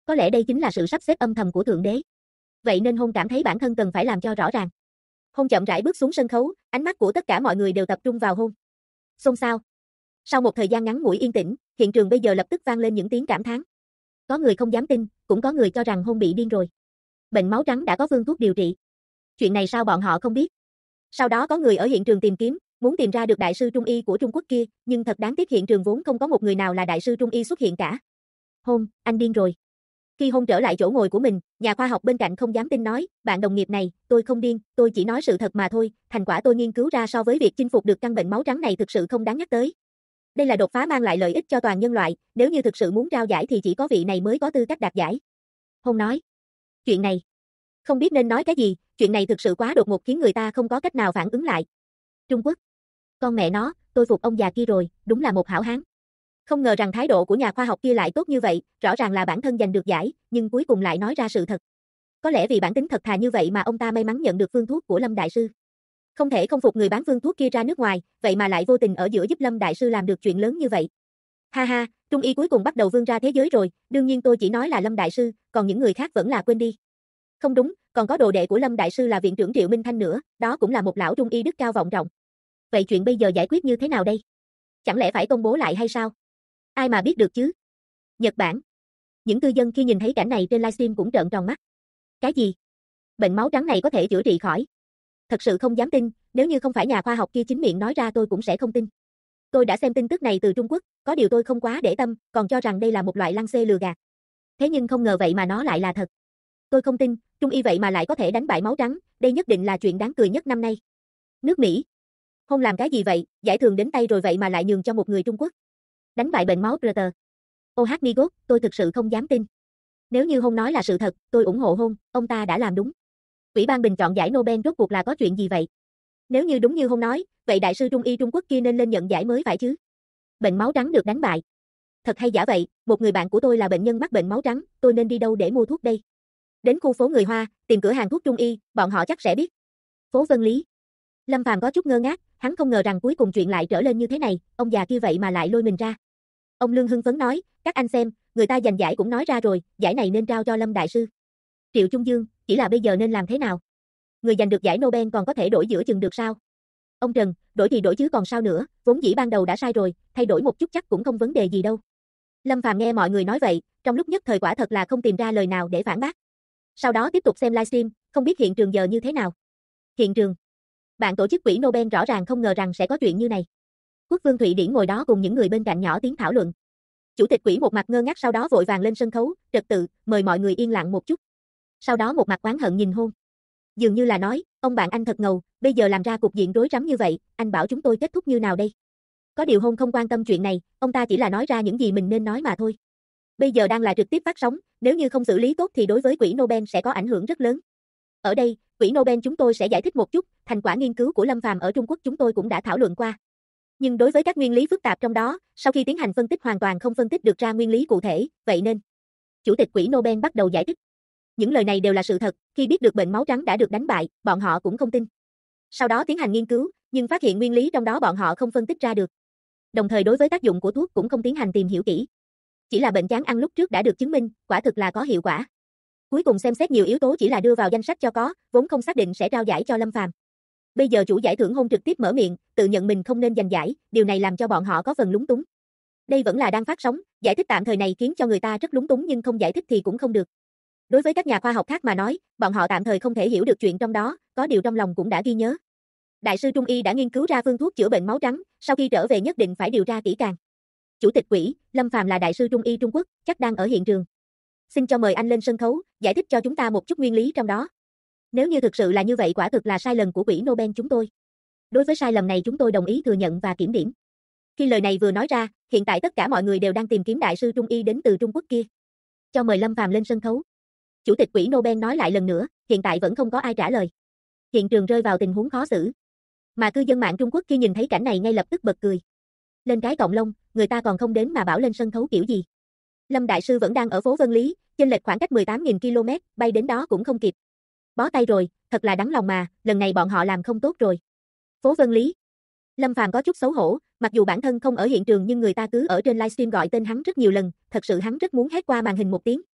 Có lẽ đây chính là sự sắp xếp âm thầm của Thượng Đế. Vậy nên Hôn cảm thấy bản thân cần phải làm cho rõ ràng. Hôn chậm rãi bước xuống sân khấu, ánh mắt của tất cả mọi người đều tập trung vào Hôn. Xôn xao. Sau một thời gian ngắn ngủi yên tĩnh, hiện trường bây giờ lập tức vang lên những tiếng cảm thán. Có người không dám tin, cũng có người cho rằng Hôn bị điên rồi. Bệnh máu trắng đã có phương thuốc điều trị. Chuyện này sao bọn họ không biết? Sau đó có người ở hiện trường tìm kiếm, muốn tìm ra được đại sư trung y của Trung Quốc kia, nhưng thật đáng tiếc hiện trường vốn không có một người nào là đại sư trung y xuất hiện cả. Hôn, anh điên rồi. Khi Hôn trở lại chỗ ngồi của mình, nhà khoa học bên cạnh không dám tin nói, bạn đồng nghiệp này, tôi không điên, tôi chỉ nói sự thật mà thôi, thành quả tôi nghiên cứu ra so với việc chinh phục được căn bệnh máu trắng này thực sự không đáng nhắc tới. Đây là đột phá mang lại lợi ích cho toàn nhân loại, nếu như thực sự muốn trao giải thì chỉ có vị này mới có tư cách đạt giải. Hôn nói, chuyện này, không biết nên nói cái gì, chuyện này thực sự quá đột ngột khiến người ta không có cách nào phản ứng lại. Trung Quốc, con mẹ nó, tôi phục ông già kia rồi, đúng là một hảo hán. Không ngờ rằng thái độ của nhà khoa học kia lại tốt như vậy, rõ ràng là bản thân giành được giải, nhưng cuối cùng lại nói ra sự thật. Có lẽ vì bản tính thật thà như vậy mà ông ta may mắn nhận được phương thuốc của Lâm Đại Sư. Không thể không phục người bán phương thuốc kia ra nước ngoài, vậy mà lại vô tình ở giữa giúp Lâm Đại Sư làm được chuyện lớn như vậy. Ha ha, Trung y cuối cùng bắt đầu vươn ra thế giới rồi, đương nhiên tôi chỉ nói là Lâm Đại Sư, còn những người khác vẫn là quên đi. Không đúng, còn có đồ đệ của Lâm Đại Sư là viện trưởng Triệu Minh Thanh nữa, đó cũng là một lão Trung y đức cao vọng trọng. Vậy chuyện bây giờ giải quyết như thế nào đây? Chẳng lẽ phải công bố lại hay sao? Ai mà biết được chứ? Nhật Bản. Những cư dân khi nhìn thấy cảnh này trên livestream cũng trợn tròn mắt. Cái gì? Bệnh máu trắng này có thể chữa trị khỏi? Thật sự không dám tin, nếu như không phải nhà khoa học kia chính miệng nói ra tôi cũng sẽ không tin. Tôi đã xem tin tức này từ Trung Quốc, có điều tôi không quá để tâm, còn cho rằng đây là một loại lăng xê lừa gạt. Thế nhưng không ngờ vậy mà nó lại là thật. Tôi không tin, Trung y vậy mà lại có thể đánh bại máu trắng, đây nhất định là chuyện đáng cười nhất năm nay. Nước Mỹ. Hôn làm cái gì vậy, giải thưởng đến tay rồi vậy mà lại nhường cho một người Trung Quốc. Đánh bại bệnh máu Reuters. OH Migot, tôi thực sự không dám tin. Nếu như Hôn nói là sự thật, tôi ủng hộ Hôn, ông ta đã làm đúng. Ủy ban bình chọn giải Nobel rốt cuộc là có chuyện gì vậy? Nếu như đúng như Hôn nói, vậy đại sư Trung y Trung Quốc kia nên lên nhận giải mới phải chứ? Bệnh máu trắng được đánh bại. Thật hay giả vậy, một người bạn của tôi là bệnh nhân mắc bệnh máu trắng, tôi nên đi đâu để mua thuốc đây? Đến khu phố người Hoa, tìm cửa hàng thuốc Trung y, bọn họ chắc sẽ biết. Phố Vân Lý. Lâm Phàm có chút ngơ ngác, hắn không ngờ rằng cuối cùng chuyện lại trở lên như thế này, ông già kia vậy mà lại lôi mình ra. Ông Lương hưng phấn nói, các anh xem, người ta giành giải cũng nói ra rồi, giải này nên trao cho Lâm Đại Sư. Triệu Trung Dương, chỉ là bây giờ nên làm thế nào? Người giành được giải Nobel còn có thể đổi giữa chừng được sao? Ông Trần, đổi thì đổi chứ còn sao nữa, vốn dĩ ban đầu đã sai rồi, thay đổi một chút chắc cũng không vấn đề gì đâu. Lâm Phàm nghe mọi người nói vậy, trong lúc nhất thời quả thật là không tìm ra lời nào để phản bác. Sau đó tiếp tục xem livestream, không biết hiện trường giờ như thế nào. Hiện trường. Bạn tổ chức quỹ Nobel rõ ràng không ngờ rằng sẽ có chuyện như này. Quốc vương Thụy Điển ngồi đó cùng những người bên cạnh nhỏ tiếng thảo luận. Chủ tịch quỹ một mặt ngơ ngác sau đó vội vàng lên sân khấu, trật tự, mời mọi người yên lặng một chút. Sau đó một mặt oán hận nhìn Hôn. Dường như là nói, ông bạn anh thật ngầu, bây giờ làm ra cục diện rối rắm như vậy, anh bảo chúng tôi kết thúc như nào đây? Có điều Hôn không quan tâm chuyện này, ông ta chỉ là nói ra những gì mình nên nói mà thôi. Bây giờ đang là trực tiếp phát sóng, nếu như không xử lý tốt thì đối với quỹ Nobel sẽ có ảnh hưởng rất lớn. Ở đây, quỹ Nobel chúng tôi sẽ giải thích một chút, thành quả nghiên cứu của Lâm Phàm ở Trung Quốc chúng tôi cũng đã thảo luận qua. Nhưng đối với các nguyên lý phức tạp trong đó, sau khi tiến hành phân tích hoàn toàn không phân tích được ra nguyên lý cụ thể, vậy nên Chủ tịch quỹ Nobel bắt đầu giải thích. Những lời này đều là sự thật, khi biết được bệnh máu trắng đã được đánh bại, bọn họ cũng không tin. Sau đó tiến hành nghiên cứu, nhưng phát hiện nguyên lý trong đó bọn họ không phân tích ra được. Đồng thời đối với tác dụng của thuốc cũng không tiến hành tìm hiểu kỹ. Chỉ là bệnh chán ăn lúc trước đã được chứng minh, quả thực là có hiệu quả. Cuối cùng xem xét nhiều yếu tố chỉ là đưa vào danh sách cho có, vốn không xác định sẽ trao giải cho Lâm Phàm. Bây giờ chủ giải thưởng Hôn trực tiếp mở miệng, tự nhận mình không nên giành giải, điều này làm cho bọn họ có phần lúng túng. Đây vẫn là đang phát sóng, giải thích tạm thời này khiến cho người ta rất lúng túng nhưng không giải thích thì cũng không được. Đối với các nhà khoa học khác mà nói, bọn họ tạm thời không thể hiểu được chuyện trong đó, có điều trong lòng cũng đã ghi nhớ. Đại sư Trung y đã nghiên cứu ra phương thuốc chữa bệnh máu trắng, sau khi trở về nhất định phải điều tra kỹ càng. Chủ tịch quỹ, Lâm Phàm là đại sư Trung y Trung Quốc, chắc đang ở hiện trường. Xin cho mời anh lên sân khấu, giải thích cho chúng ta một chút nguyên lý trong đó. Nếu như thực sự là như vậy quả thực là sai lầm của quỹ Nobel chúng tôi. Đối với sai lầm này chúng tôi đồng ý thừa nhận và kiểm điểm. Khi lời này vừa nói ra, hiện tại tất cả mọi người đều đang tìm kiếm đại sư Trung y đến từ Trung Quốc kia. Cho mời Lâm Phàm lên sân khấu. Chủ tịch quỹ Nobel nói lại lần nữa, hiện tại vẫn không có ai trả lời. Hiện trường rơi vào tình huống khó xử. Mà cư dân mạng Trung Quốc khi nhìn thấy cảnh này ngay lập tức bật cười. Lên cái cọng lông, người ta còn không đến mà bảo lên sân khấu kiểu gì. Lâm Đại Sư vẫn đang ở phố Vân Lý, chênh lệch khoảng cách 18.000 km, bay đến đó cũng không kịp. Bó tay rồi, thật là đáng lòng mà, lần này bọn họ làm không tốt rồi. Phố Vân Lý. Lâm Phàm có chút xấu hổ, mặc dù bản thân không ở hiện trường nhưng người ta cứ ở trên livestream gọi tên hắn rất nhiều lần, thật sự hắn rất muốn hét qua màn hình một tiếng.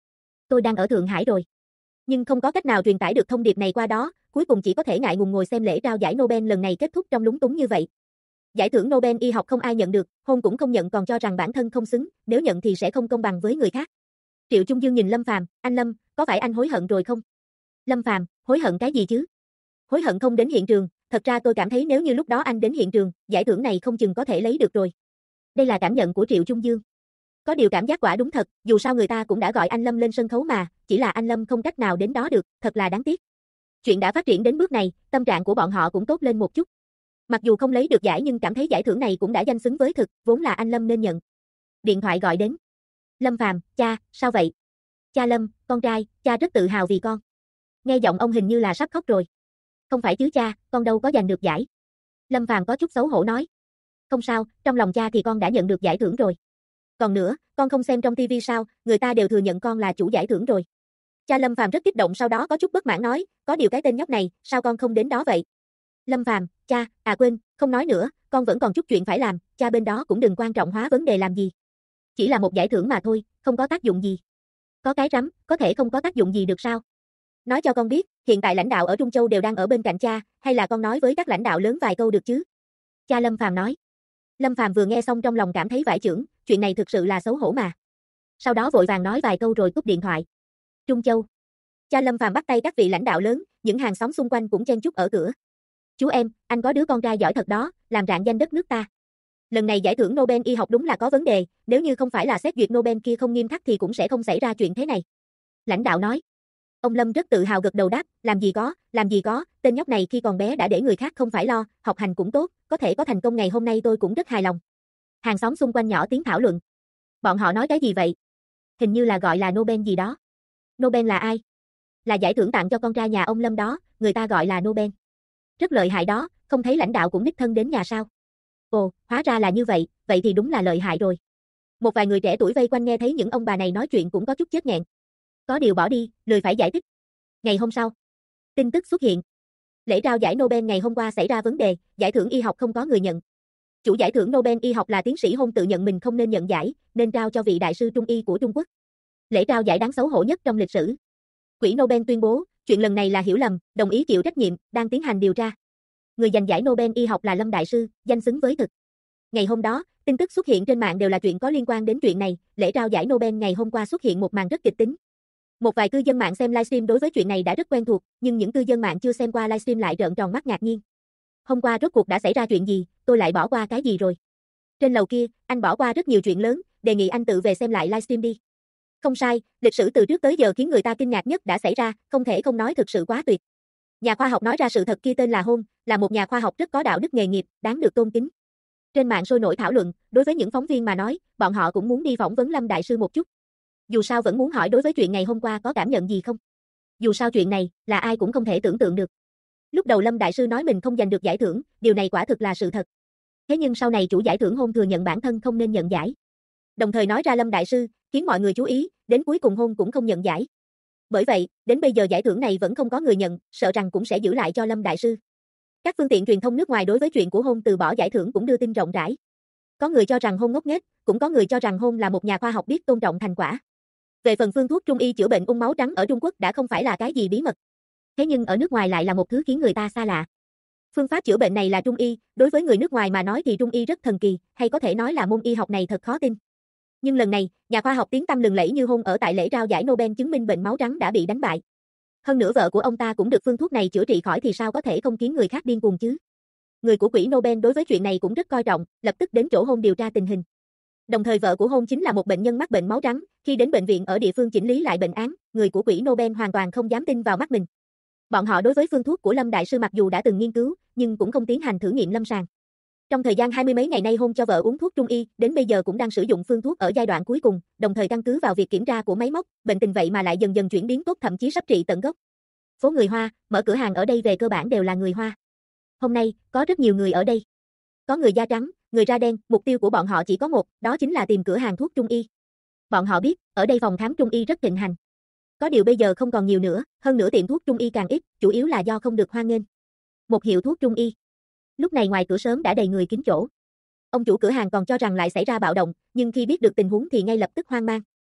Tôi đang ở Thượng Hải rồi. Nhưng không có cách nào truyền tải được thông điệp này qua đó, cuối cùng chỉ có thể ngại ngùng ngồi xem lễ trao giải Nobel lần này kết thúc trong lúng túng như vậy. Giải thưởng Nobel y học không ai nhận được, Hôn cũng không nhận còn cho rằng bản thân không xứng, nếu nhận thì sẽ không công bằng với người khác. Triệu Trung Dương nhìn Lâm Phàm, anh Lâm, có phải anh hối hận rồi không? Lâm Phàm, hối hận cái gì chứ? Hối hận không đến hiện trường, thật ra tôi cảm thấy nếu như lúc đó anh đến hiện trường, giải thưởng này không chừng có thể lấy được rồi. Đây là cảm nhận của Triệu Trung Dương. Có điều cảm giác quả đúng thật, dù sao người ta cũng đã gọi anh Lâm lên sân khấu mà, chỉ là anh Lâm không cách nào đến đó được, thật là đáng tiếc. Chuyện đã phát triển đến bước này, tâm trạng của bọn họ cũng tốt lên một chút. Mặc dù không lấy được giải nhưng cảm thấy giải thưởng này cũng đã danh xứng với thực, vốn là anh Lâm nên nhận. Điện thoại gọi đến. Lâm Phàm, cha, sao vậy? Cha Lâm, con trai, cha rất tự hào vì con. Nghe giọng ông hình như là sắp khóc rồi. Không phải chứ cha, con đâu có giành được giải. Lâm Phàm có chút xấu hổ nói. Không sao, trong lòng cha thì con đã nhận được giải thưởng rồi. Còn nữa, con không xem trong TV sao, người ta đều thừa nhận con là chủ giải thưởng rồi. Cha Lâm Phàm rất kích động sau đó có chút bất mãn nói, có điều cái tên nhóc này, sao con không đến đó vậy? Lâm Phàm, cha, quên, không nói nữa, con vẫn còn chút chuyện phải làm, cha bên đó cũng đừng quan trọng hóa vấn đề làm gì. Chỉ là một giải thưởng mà thôi, không có tác dụng gì. Có cái rắm, có thể không có tác dụng gì được sao? Nói cho con biết, hiện tại lãnh đạo ở Trung Châu đều đang ở bên cạnh cha, hay là con nói với các lãnh đạo lớn vài câu được chứ? Cha Lâm Phàm nói. Lâm Phàm vừa nghe xong trong lòng cảm thấy vải chưởng, chuyện này thực sự là xấu hổ mà. Sau đó vội vàng nói vài câu rồi cúp điện thoại. Trung Châu. Cha Lâm Phàm bắt tay các vị lãnh đạo lớn, những hàng xóm xung quanh cũng chen chúc ở cửa. Chú em, anh có đứa con trai giỏi thật đó, làm rạng danh đất nước ta. Lần này giải thưởng Nobel y học đúng là có vấn đề, nếu như không phải là xét duyệt Nobel kia không nghiêm khắc thì cũng sẽ không xảy ra chuyện thế này. Lãnh đạo nói. Ông Lâm rất tự hào gật đầu đáp, làm gì có, tên nhóc này khi còn bé đã để người khác không phải lo, học hành cũng tốt, có thể có thành công ngày hôm nay tôi cũng rất hài lòng. Hàng xóm xung quanh nhỏ tiếng thảo luận. Bọn họ nói cái gì vậy? Hình như là gọi là Nobel gì đó. Nobel là ai? Là giải thưởng tặng cho con trai nhà ông Lâm đó, người ta gọi là Nobel. Rất lợi hại đó, không thấy lãnh đạo cũng đích thân đến nhà sao? Ồ, hóa ra là như vậy, vậy thì đúng là lợi hại rồi. Một vài người trẻ tuổi vây quanh nghe thấy những ông bà này nói chuyện cũng có chút chết nghẹn. Có điều bỏ đi, lười phải giải thích. Ngày hôm sau, tin tức xuất hiện. Lễ trao giải Nobel ngày hôm qua xảy ra vấn đề, giải thưởng y học không có người nhận. Chủ giải thưởng Nobel y học là tiến sĩ Hôn tự nhận mình không nên nhận giải, nên trao cho vị đại sư Trung y của Trung Quốc. Lễ trao giải đáng xấu hổ nhất trong lịch sử. Quỹ Nobel tuyên bố, chuyện lần này là hiểu lầm, đồng ý chịu trách nhiệm, đang tiến hành điều tra. Người giành giải Nobel y học là Lâm đại sư, danh xứng với thực. Ngày hôm đó, tin tức xuất hiện trên mạng đều là chuyện có liên quan đến chuyện này, lễ trao giải Nobel ngày hôm qua xuất hiện một màn rất kịch tính. Một vài cư dân mạng xem livestream đối với chuyện này đã rất quen thuộc, nhưng những cư dân mạng chưa xem qua livestream lại trợn tròn mắt ngạc nhiên. Hôm qua rốt cuộc đã xảy ra chuyện gì, tôi lại bỏ qua cái gì rồi? Trên lầu kia, anh bỏ qua rất nhiều chuyện lớn, đề nghị anh tự về xem lại livestream đi. Không sai, lịch sử từ trước tới giờ khiến người ta kinh ngạc nhất đã xảy ra, không thể không nói thực sự quá tuyệt. Nhà khoa học nói ra sự thật kia tên là Hôn, là một nhà khoa học rất có đạo đức nghề nghiệp, đáng được tôn kính. Trên mạng sôi nổi thảo luận, đối với những phóng viên mà nói, bọn họ cũng muốn đi phỏng vấn Lâm đại sư một chút. Dù sao vẫn muốn hỏi đối với chuyện ngày hôm qua có cảm nhận gì không. Dù sao chuyện này, là ai cũng không thể tưởng tượng được. Lúc đầu Lâm đại sư nói mình không giành được giải thưởng, điều này quả thực là sự thật. Thế nhưng sau này chủ giải thưởng Hôn thừa nhận bản thân không nên nhận giải. Đồng thời nói ra Lâm đại sư, khiến mọi người chú ý, đến cuối cùng Hôn cũng không nhận giải. Bởi vậy, đến bây giờ giải thưởng này vẫn không có người nhận, sợ rằng cũng sẽ giữ lại cho Lâm đại sư. Các phương tiện truyền thông nước ngoài đối với chuyện của Hôn từ bỏ giải thưởng cũng đưa tin rộng rãi. Có người cho rằng Hôn ngốc nghếch, cũng có người cho rằng Hôn là một nhà khoa học biết tôn trọng thành quả. Về phần phương thuốc Trung y chữa bệnh ung máu trắng ở Trung Quốc đã không phải là cái gì bí mật. Thế nhưng ở nước ngoài lại là một thứ khiến người ta xa lạ. Phương pháp chữa bệnh này là Trung y, đối với người nước ngoài mà nói thì Trung y rất thần kỳ, hay có thể nói là môn y học này thật khó tin. Nhưng lần này, nhà khoa học tiếng tăm lừng lẫy như Hôn ở tại lễ trao giải Nobel chứng minh bệnh máu trắng đã bị đánh bại. Hơn nữa vợ của ông ta cũng được phương thuốc này chữa trị khỏi thì sao có thể không khiến người khác điên cuồng chứ. Người của quỹ Nobel đối với chuyện này cũng rất coi trọng, lập tức đến chỗ Hôn điều tra tình hình. Đồng thời vợ của Hôn chính là một bệnh nhân mắc bệnh máu trắng, khi đến bệnh viện ở địa phương chỉnh lý lại bệnh án, người của quỹ Nobel hoàn toàn không dám tin vào mắt mình. Bọn họ đối với phương thuốc của Lâm đại sư mặc dù đã từng nghiên cứu, nhưng cũng không tiến hành thử nghiệm lâm sàng. Trong thời gian 20 mấy ngày nay Hôn cho vợ uống thuốc Trung y, đến bây giờ cũng đang sử dụng phương thuốc ở giai đoạn cuối cùng, đồng thời căn cứ vào việc kiểm tra của máy móc, bệnh tình vậy mà lại dần dần chuyển biến tốt thậm chí sắp trị tận gốc. Phố người Hoa, mở cửa hàng ở đây về cơ bản đều là người Hoa. Hôm nay, có rất nhiều người ở đây. Có người da trắng, người da đen, mục tiêu của bọn họ chỉ có một, đó chính là tìm cửa hàng thuốc Trung y. Bọn họ biết, ở đây phòng khám Trung y rất thịnh hành. Có điều bây giờ không còn nhiều nữa, hơn nữa tiệm thuốc Trung y càng ít, chủ yếu là do không được hoan nghênh. Một hiệu thuốc Trung y. Lúc này ngoài cửa sớm đã đầy người kín chỗ. Ông chủ cửa hàng còn cho rằng lại xảy ra bạo động, nhưng khi biết được tình huống thì ngay lập tức hoang mang.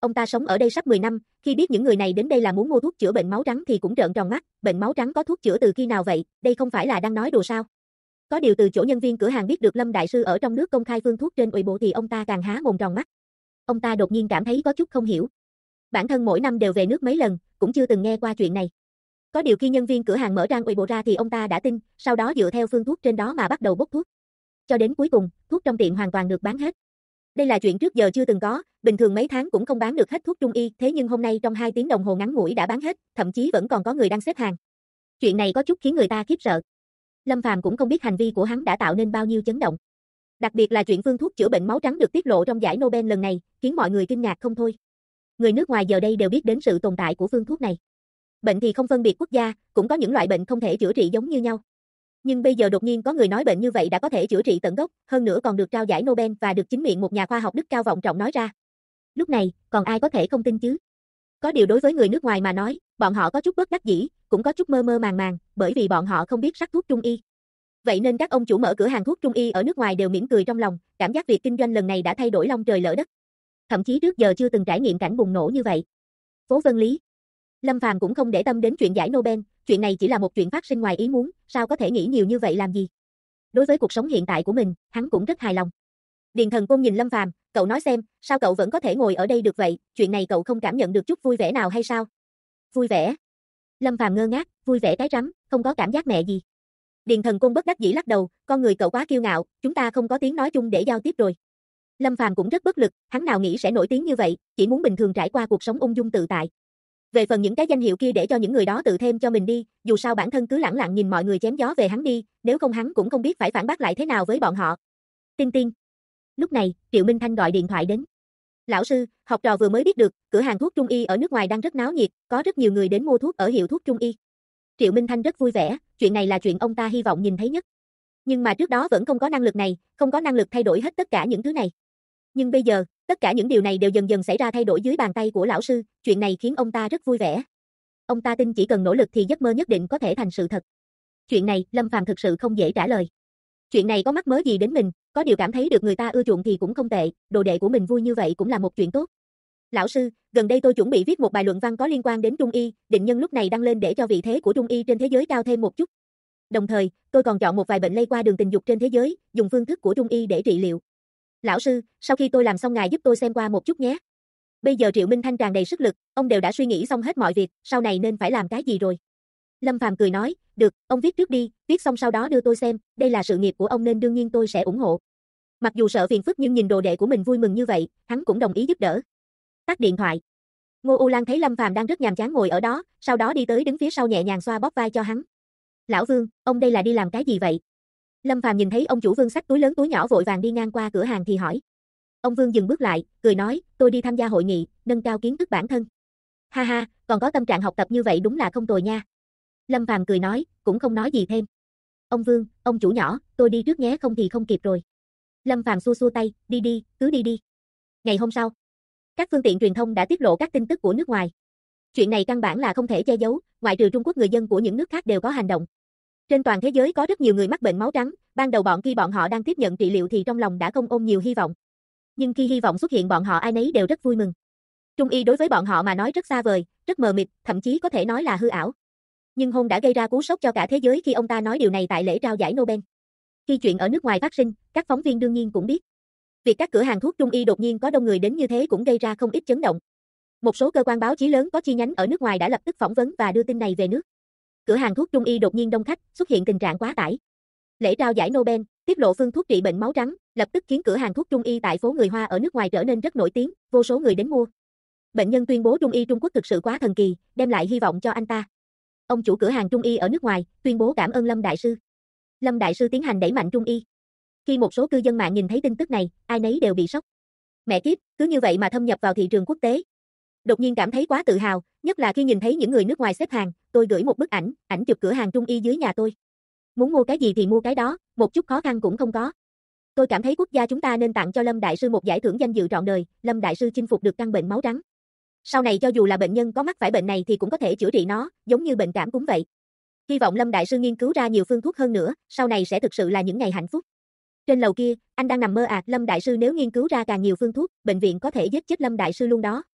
ông ta sống ở đây sắp 10 năm, khi biết những người này đến đây là muốn mua thuốc chữa bệnh máu trắng thì cũng trợn tròn mắt, bệnh máu trắng có thuốc chữa từ khi nào vậy, đây không phải là đang nói đùa sao? Có điều từ chỗ nhân viên cửa hàng biết được Lâm đại sư ở trong nước công khai phương thuốc trên Weibo thì ông ta càng há mồm tròn mắt. Ông ta đột nhiên cảm thấy có chút không hiểu. Bản thân mỗi năm đều về nước mấy lần, cũng chưa từng nghe qua chuyện này. Có điều khi nhân viên cửa hàng mở trang Weibo ra thì ông ta đã tin, sau đó dựa theo phương thuốc trên đó mà bắt đầu bốc thuốc. Cho đến cuối cùng, thuốc trong tiệm hoàn toàn được bán hết. Đây là chuyện trước giờ chưa từng có, bình thường mấy tháng cũng không bán được hết thuốc trung y, thế nhưng hôm nay trong 2 tiếng đồng hồ ngắn ngủi đã bán hết, thậm chí vẫn còn có người đang xếp hàng. Chuyện này có chút khiến người ta khiếp sợ. Lâm Phàm cũng không biết hành vi của hắn đã tạo nên bao nhiêu chấn động. Đặc biệt là chuyện phương thuốc chữa bệnh máu trắng được tiết lộ trong giải Nobel lần này, khiến mọi người kinh ngạc không thôi. Người nước ngoài giờ đây đều biết đến sự tồn tại của phương thuốc này. Bệnh thì không phân biệt quốc gia, cũng có những loại bệnh không thể chữa trị giống như nhau. Nhưng bây giờ đột nhiên có người nói bệnh như vậy đã có thể chữa trị tận gốc, hơn nữa còn được trao giải Nobel và được chính miệng một nhà khoa học đức cao vọng trọng nói ra. Lúc này, còn ai có thể không tin chứ? Có điều đối với người nước ngoài mà nói, bọn họ có chút bất đắc dĩ, cũng có chút mơ mơ màng màng, bởi vì bọn họ không biết sắc thuốc trung y. Vậy nên các ông chủ mở cửa hàng thuốc trung y ở nước ngoài đều mỉm cười trong lòng, cảm giác việc kinh doanh lần này đã thay đổi long trời lỡ đất. Thậm chí trước giờ chưa từng trải nghiệm cảnh bùng nổ như vậy. Phố Vân Lý. Lâm Phàm cũng không để tâm đến chuyện giải Nobel, chuyện này chỉ là một chuyện phát sinh ngoài ý muốn, sao có thể nghĩ nhiều như vậy làm gì? Đối với cuộc sống hiện tại của mình, hắn cũng rất hài lòng. Điền Thần Côn nhìn Lâm Phàm, cậu nói xem, sao cậu vẫn có thể ngồi ở đây được vậy, chuyện này cậu không cảm nhận được chút vui vẻ nào hay sao? Vui vẻ? Lâm Phàm ngơ ngác, vui vẻ cái rắm, không có cảm giác mẹ gì. Điền Thần Côn bất đắc dĩ lắc đầu, con người cậu quá kiêu ngạo, chúng ta không có tiếng nói chung để giao tiếp rồi. Lâm Phàm cũng rất bất lực, hắn nào nghĩ sẽ nổi tiếng như vậy, chỉ muốn bình thường trải qua cuộc sống ung dung tự tại. Về phần những cái danh hiệu kia để cho những người đó tự thêm cho mình đi, dù sao bản thân cứ lẳng lặng nhìn mọi người chém gió về hắn đi, nếu không hắn cũng không biết phải phản bác lại thế nào với bọn họ. Tinh Tinh. Lúc này, Triệu Minh Thanh gọi điện thoại đến. Lão sư, học trò vừa mới biết được, cửa hàng thuốc trung y ở nước ngoài đang rất náo nhiệt, có rất nhiều người đến mua thuốc ở hiệu thuốc trung y. Triệu Minh Thanh rất vui vẻ, chuyện này là chuyện ông ta hy vọng nhìn thấy nhất. Nhưng mà trước đó vẫn không có năng lực này, không có năng lực thay đổi hết tất cả những thứ này. Nhưng bây giờ, tất cả những điều này đều dần dần xảy ra thay đổi dưới bàn tay của lão sư, chuyện này khiến ông ta rất vui vẻ. Ông ta tin chỉ cần nỗ lực thì giấc mơ nhất định có thể thành sự thật. Chuyện này, Lâm Phàm thực sự không dễ trả lời. Chuyện này có mắc mớ gì đến mình, có điều cảm thấy được người ta ưa chuộng thì cũng không tệ, đồ đệ của mình vui như vậy cũng là một chuyện tốt. Lão sư, gần đây tôi chuẩn bị viết một bài luận văn có liên quan đến Trung y, định nhân lúc này đăng lên để cho vị thế của Trung y trên thế giới cao thêm một chút. Đồng thời, tôi còn chọn một vài bệnh lây qua đường tình dục trên thế giới, dùng phương thức của Trung y để trị liệu. Lão sư, sau khi tôi làm xong ngài giúp tôi xem qua một chút nhé. Bây giờ Triệu Minh Thanh tràn đầy sức lực, ông đều đã suy nghĩ xong hết mọi việc, sau này nên phải làm cái gì rồi. Lâm Phàm cười nói, được, ông viết trước đi, viết xong sau đó đưa tôi xem, đây là sự nghiệp của ông nên đương nhiên tôi sẽ ủng hộ. Mặc dù sợ phiền phức nhưng nhìn đồ đệ của mình vui mừng như vậy, hắn cũng đồng ý giúp đỡ. Tắt điện thoại. Ngô U Lan thấy Lâm Phàm đang rất nhàm chán ngồi ở đó, sau đó đi tới đứng phía sau nhẹ nhàng xoa bóp vai cho hắn. Lão Vương, ông đây là đi làm cái gì vậy? Lâm Phàm nhìn thấy ông chủ Vương xách túi lớn túi nhỏ vội vàng đi ngang qua cửa hàng thì hỏi. Ông Vương dừng bước lại, cười nói, tôi đi tham gia hội nghị, nâng cao kiến thức bản thân. Ha ha, còn có tâm trạng học tập như vậy đúng là không tồi nha. Lâm Phàm cười nói, cũng không nói gì thêm. Ông Vương, ông chủ nhỏ, tôi đi trước nhé không thì không kịp rồi. Lâm Phàm xua xua tay, đi đi, cứ đi đi. Ngày hôm sau, các phương tiện truyền thông đã tiết lộ các tin tức của nước ngoài. Chuyện này căn bản là không thể che giấu, ngoại trừ Trung Quốc người dân của những nước khác đều có hành động. Trên toàn thế giới có rất nhiều người mắc bệnh máu trắng, ban đầu khi bọn họ đang tiếp nhận trị liệu thì trong lòng đã không ôm nhiều hy vọng. Nhưng khi hy vọng xuất hiện bọn họ ai nấy đều rất vui mừng. Trung y đối với bọn họ mà nói rất xa vời, rất mờ mịt, thậm chí có thể nói là hư ảo. Nhưng Hôn đã gây ra cú sốc cho cả thế giới khi ông ta nói điều này tại lễ trao giải Nobel. Khi chuyện ở nước ngoài phát sinh, các phóng viên đương nhiên cũng biết. Việc các cửa hàng thuốc Trung y đột nhiên có đông người đến như thế cũng gây ra không ít chấn động. Một số cơ quan báo chí lớn có chi nhánh ở nước ngoài đã lập tức phỏng vấn và đưa tin này về nước. Cửa hàng thuốc Trung y đột nhiên đông khách, xuất hiện tình trạng quá tải. Lễ trao giải Nobel, tiết lộ phương thuốc trị bệnh máu trắng, lập tức khiến cửa hàng thuốc Trung y tại phố người Hoa ở nước ngoài trở nên rất nổi tiếng, vô số người đến mua. Bệnh nhân tuyên bố Trung y Trung Quốc thực sự quá thần kỳ, đem lại hy vọng cho anh ta. Ông chủ cửa hàng Trung y ở nước ngoài tuyên bố cảm ơn Lâm đại sư. Lâm đại sư tiến hành đẩy mạnh Trung y. Khi một số cư dân mạng nhìn thấy tin tức này, ai nấy đều bị sốc. Mẹ kiếp, cứ như vậy mà thâm nhập vào thị trường quốc tế. Đột nhiên cảm thấy quá tự hào, nhất là khi nhìn thấy những người nước ngoài xếp hàng, tôi gửi một bức ảnh chụp cửa hàng Trung y dưới nhà tôi. Muốn mua cái gì thì mua cái đó, một chút khó khăn cũng không có. Tôi cảm thấy quốc gia chúng ta nên tặng cho Lâm đại sư một giải thưởng danh dự trọn đời, Lâm đại sư chinh phục được căn bệnh máu trắng. Sau này cho dù là bệnh nhân có mắc phải bệnh này thì cũng có thể chữa trị nó, giống như bệnh cảm cúm vậy. Hy vọng Lâm đại sư nghiên cứu ra nhiều phương thuốc hơn nữa, sau này sẽ thực sự là những ngày hạnh phúc. Trên lầu kia, anh đang nằm mơ Lâm đại sư nếu nghiên cứu ra càng nhiều phương thuốc, bệnh viện có thể giết chết Lâm đại sư luôn đó.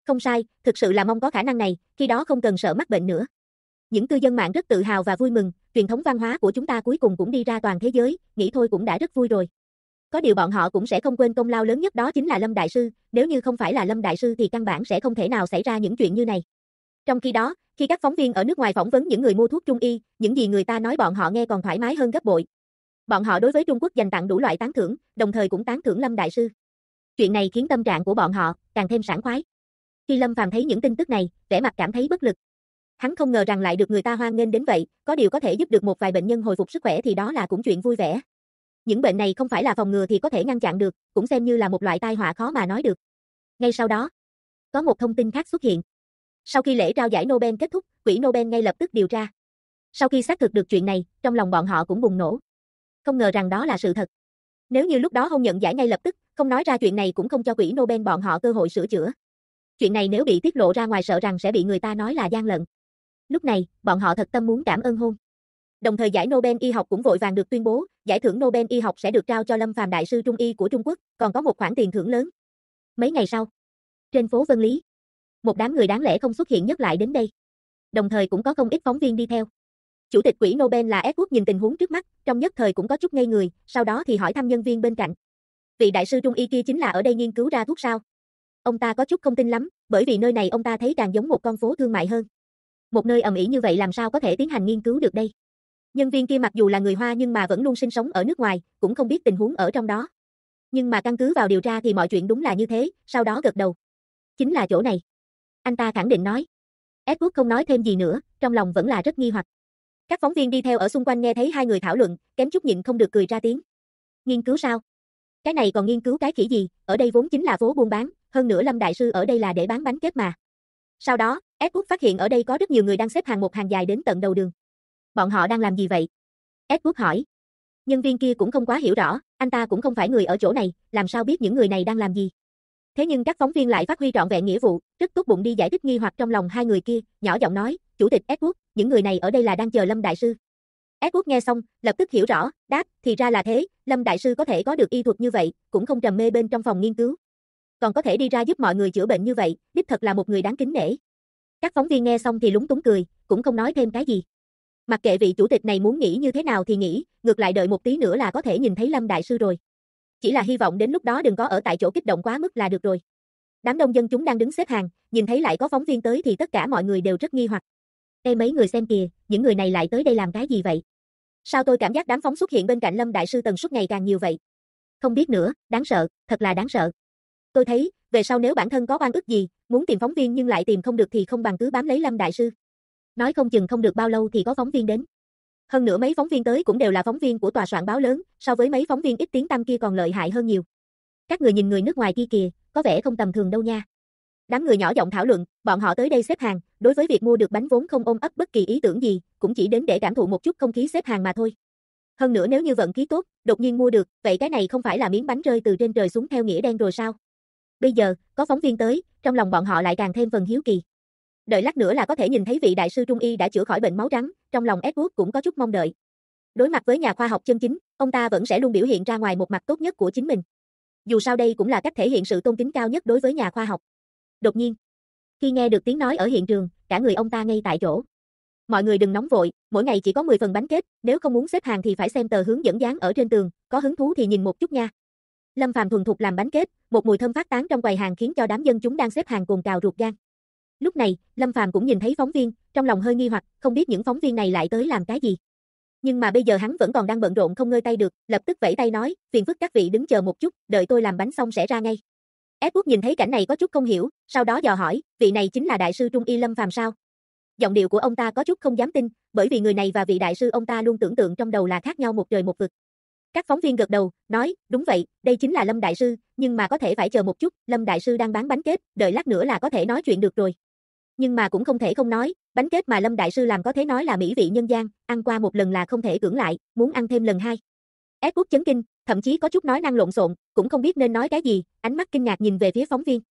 Không sai, thực sự là mong có khả năng này, khi đó không cần sợ mắc bệnh nữa. Những cư dân mạng rất tự hào và vui mừng, truyền thống văn hóa của chúng ta cuối cùng cũng đi ra toàn thế giới, nghĩ thôi cũng đã rất vui rồi. Có điều bọn họ cũng sẽ không quên công lao lớn nhất đó chính là Lâm Đại Sư, nếu như không phải là Lâm Đại Sư thì căn bản sẽ không thể nào xảy ra những chuyện như này. Trong khi đó, khi các phóng viên ở nước ngoài phỏng vấn những người mua thuốc Trung y, những gì người ta nói bọn họ nghe còn thoải mái hơn gấp bội. Bọn họ đối với Trung Quốc dành tặng đủ loại tán thưởng, đồng thời cũng tán thưởng Lâm Đại Sư. Chuyện này khiến tâm trạng của bọn họ càng thêm sảng khoái. Khi Lâm Phàm thấy những tin tức này, vẻ mặt cảm thấy bất lực. Hắn không ngờ rằng lại được người ta hoan nghênh đến vậy, có điều có thể giúp được một vài bệnh nhân hồi phục sức khỏe thì đó là cũng chuyện vui vẻ. Những bệnh này không phải là phòng ngừa thì có thể ngăn chặn được, cũng xem như là một loại tai họa khó mà nói được. Ngay sau đó, có một thông tin khác xuất hiện. Sau khi lễ trao giải Nobel kết thúc, quỹ Nobel ngay lập tức điều tra. Sau khi xác thực được chuyện này, trong lòng bọn họ cũng bùng nổ. Không ngờ rằng đó là sự thật. Nếu như lúc đó không nhận giải ngay lập tức, không nói ra chuyện này cũng không cho quỹ Nobel bọn họ cơ hội sửa chữa. Chuyện này nếu bị tiết lộ ra ngoài sợ rằng sẽ bị người ta nói là gian lận. Lúc này, bọn họ thật tâm muốn cảm ơn hôn. Đồng thời giải Nobel y học cũng vội vàng được tuyên bố, giải thưởng Nobel y học sẽ được trao cho Lâm Phàm đại sư Trung y của Trung Quốc, còn có một khoản tiền thưởng lớn. Mấy ngày sau, trên phố Vân Lý, một đám người đáng lẽ không xuất hiện nhất lại đến đây. Đồng thời cũng có không ít phóng viên đi theo. Chủ tịch quỹ Nobel là Edward nhìn tình huống trước mắt, trong nhất thời cũng có chút ngây người, sau đó thì hỏi thăm nhân viên bên cạnh. Vị đại sư Trung y kia chính là ở đây nghiên cứu ra thuốc sao? Ông ta có chút không tin lắm, bởi vì nơi này ông ta thấy càng giống một con phố thương mại hơn. Một nơi ầm ĩ như vậy làm sao có thể tiến hành nghiên cứu được đây? Nhân viên kia mặc dù là người Hoa nhưng mà vẫn luôn sinh sống ở nước ngoài, cũng không biết tình huống ở trong đó. Nhưng mà căn cứ vào điều tra thì mọi chuyện đúng là như thế, sau đó gật đầu. Chính là chỗ này. Anh ta khẳng định nói. Edward không nói thêm gì nữa, trong lòng vẫn là rất nghi hoặc. Các phóng viên đi theo ở xung quanh nghe thấy hai người thảo luận, kém chút nhịn không được cười ra tiếng. Nghiên cứu sao? Cái này còn nghiên cứu cái khỉ gì, ở đây vốn chính là phố buôn bán, hơn nữa Lâm Đại Sư ở đây là để bán bánh kết mà. Sau đó, Edward phát hiện ở đây có rất nhiều người đang xếp hàng một hàng dài đến tận đầu đường. Bọn họ đang làm gì vậy? Edward hỏi. Nhân viên kia cũng không quá hiểu rõ, anh ta cũng không phải người ở chỗ này, làm sao biết những người này đang làm gì. Thế nhưng các phóng viên lại phát huy trọn vẹn nghĩa vụ, rất tốt bụng đi giải thích nghi hoặc trong lòng hai người kia, nhỏ giọng nói, Chủ tịch Edward, những người này ở đây là đang chờ Lâm Đại Sư. Edward nghe xong, lập tức hiểu rõ, đáp, thì ra là thế, Lâm Đại Sư có thể có được y thuật như vậy, cũng không trầm mê bên trong phòng nghiên cứu. Còn có thể đi ra giúp mọi người chữa bệnh như vậy, đích thật là một người đáng kính nể. Các phóng viên nghe xong thì lúng túng cười, cũng không nói thêm cái gì. Mặc kệ vị chủ tịch này muốn nghĩ như thế nào thì nghĩ, ngược lại đợi một tí nữa là có thể nhìn thấy Lâm Đại Sư rồi. Chỉ là hy vọng đến lúc đó đừng có ở tại chỗ kích động quá mức là được rồi. Đám đông dân chúng đang đứng xếp hàng, nhìn thấy lại có phóng viên tới thì tất cả mọi người đều rất nghi hoặc. Ê mấy người xem kìa, những người này lại tới đây làm cái gì vậy? Sao tôi cảm giác đám phóng xuất hiện bên cạnh Lâm Đại Sư tần suất ngày càng nhiều vậy? Không biết nữa, đáng sợ, thật là đáng sợ. Tôi thấy, về sau nếu bản thân có oan ức gì, muốn tìm phóng viên nhưng lại tìm không được thì không bằng cứ bám lấy Lâm Đại Sư. Nói không chừng không được bao lâu thì có phóng viên đến. Hơn nữa mấy phóng viên tới cũng đều là phóng viên của tòa soạn báo lớn, so với mấy phóng viên ít tiếng tăm kia còn lợi hại hơn nhiều. Các người nhìn người nước ngoài kia kìa, có vẻ không tầm thường đâu nha. Đám người nhỏ giọng thảo luận, bọn họ tới đây xếp hàng, đối với việc mua được bánh vốn không ôm ấp bất kỳ ý tưởng gì, cũng chỉ đến để cảm thụ một chút không khí xếp hàng mà thôi. Hơn nữa nếu như vận khí tốt, đột nhiên mua được, vậy cái này không phải là miếng bánh rơi từ trên trời xuống theo nghĩa đen rồi sao? Bây giờ, có phóng viên tới, trong lòng bọn họ lại càng thêm phần hiếu kỳ. Đợi lát nữa là có thể nhìn thấy vị đại sư Trung y đã chữa khỏi bệnh máu trắng, trong lòng Edward cũng có chút mong đợi. Đối mặt với nhà khoa học chân chính, ông ta vẫn sẽ luôn biểu hiện ra ngoài một mặt tốt nhất của chính mình. Dù sao đây cũng là cách thể hiện sự tôn kính cao nhất đối với nhà khoa học. Đột nhiên, khi nghe được tiếng nói ở hiện trường, cả người ông ta ngay tại chỗ. Mọi người đừng nóng vội, mỗi ngày chỉ có 10 phần bánh kết, nếu không muốn xếp hàng thì phải xem tờ hướng dẫn dán ở trên tường, có hứng thú thì nhìn một chút nha. Lâm Phàm thuần thục làm bánh kết, một mùi thơm phát tán trong quầy hàng khiến cho đám dân chúng đang xếp hàng cồn cào ruột gan. Lúc này, Lâm Phàm cũng nhìn thấy phóng viên, trong lòng hơi nghi hoặc, không biết những phóng viên này lại tới làm cái gì. Nhưng mà bây giờ hắn vẫn còn đang bận rộn không ngơi tay được, lập tức vẫy tay nói, phiền phức các vị đứng chờ một chút, đợi tôi làm bánh xong sẽ ra ngay. Edward nhìn thấy cảnh này có chút không hiểu, sau đó dò hỏi, vị này chính là đại sư Trung y Lâm Phàm sao? Giọng điệu của ông ta có chút không dám tin, bởi vì người này và vị đại sư ông ta luôn tưởng tượng trong đầu là khác nhau một trời một vực. Các phóng viên gật đầu, nói, đúng vậy, đây chính là Lâm Đại Sư, nhưng mà có thể phải chờ một chút, Lâm Đại Sư đang bán bánh kết, đợi lát nữa là có thể nói chuyện được rồi. Nhưng mà cũng không thể không nói, bánh kết mà Lâm Đại Sư làm có thể nói là mỹ vị nhân gian, ăn qua một lần là không thể cưỡng lại, muốn ăn thêm lần hai. Edward chấn kinh, thậm chí có chút nói năng lộn xộn, cũng không biết nên nói cái gì, ánh mắt kinh ngạc nhìn về phía phóng viên.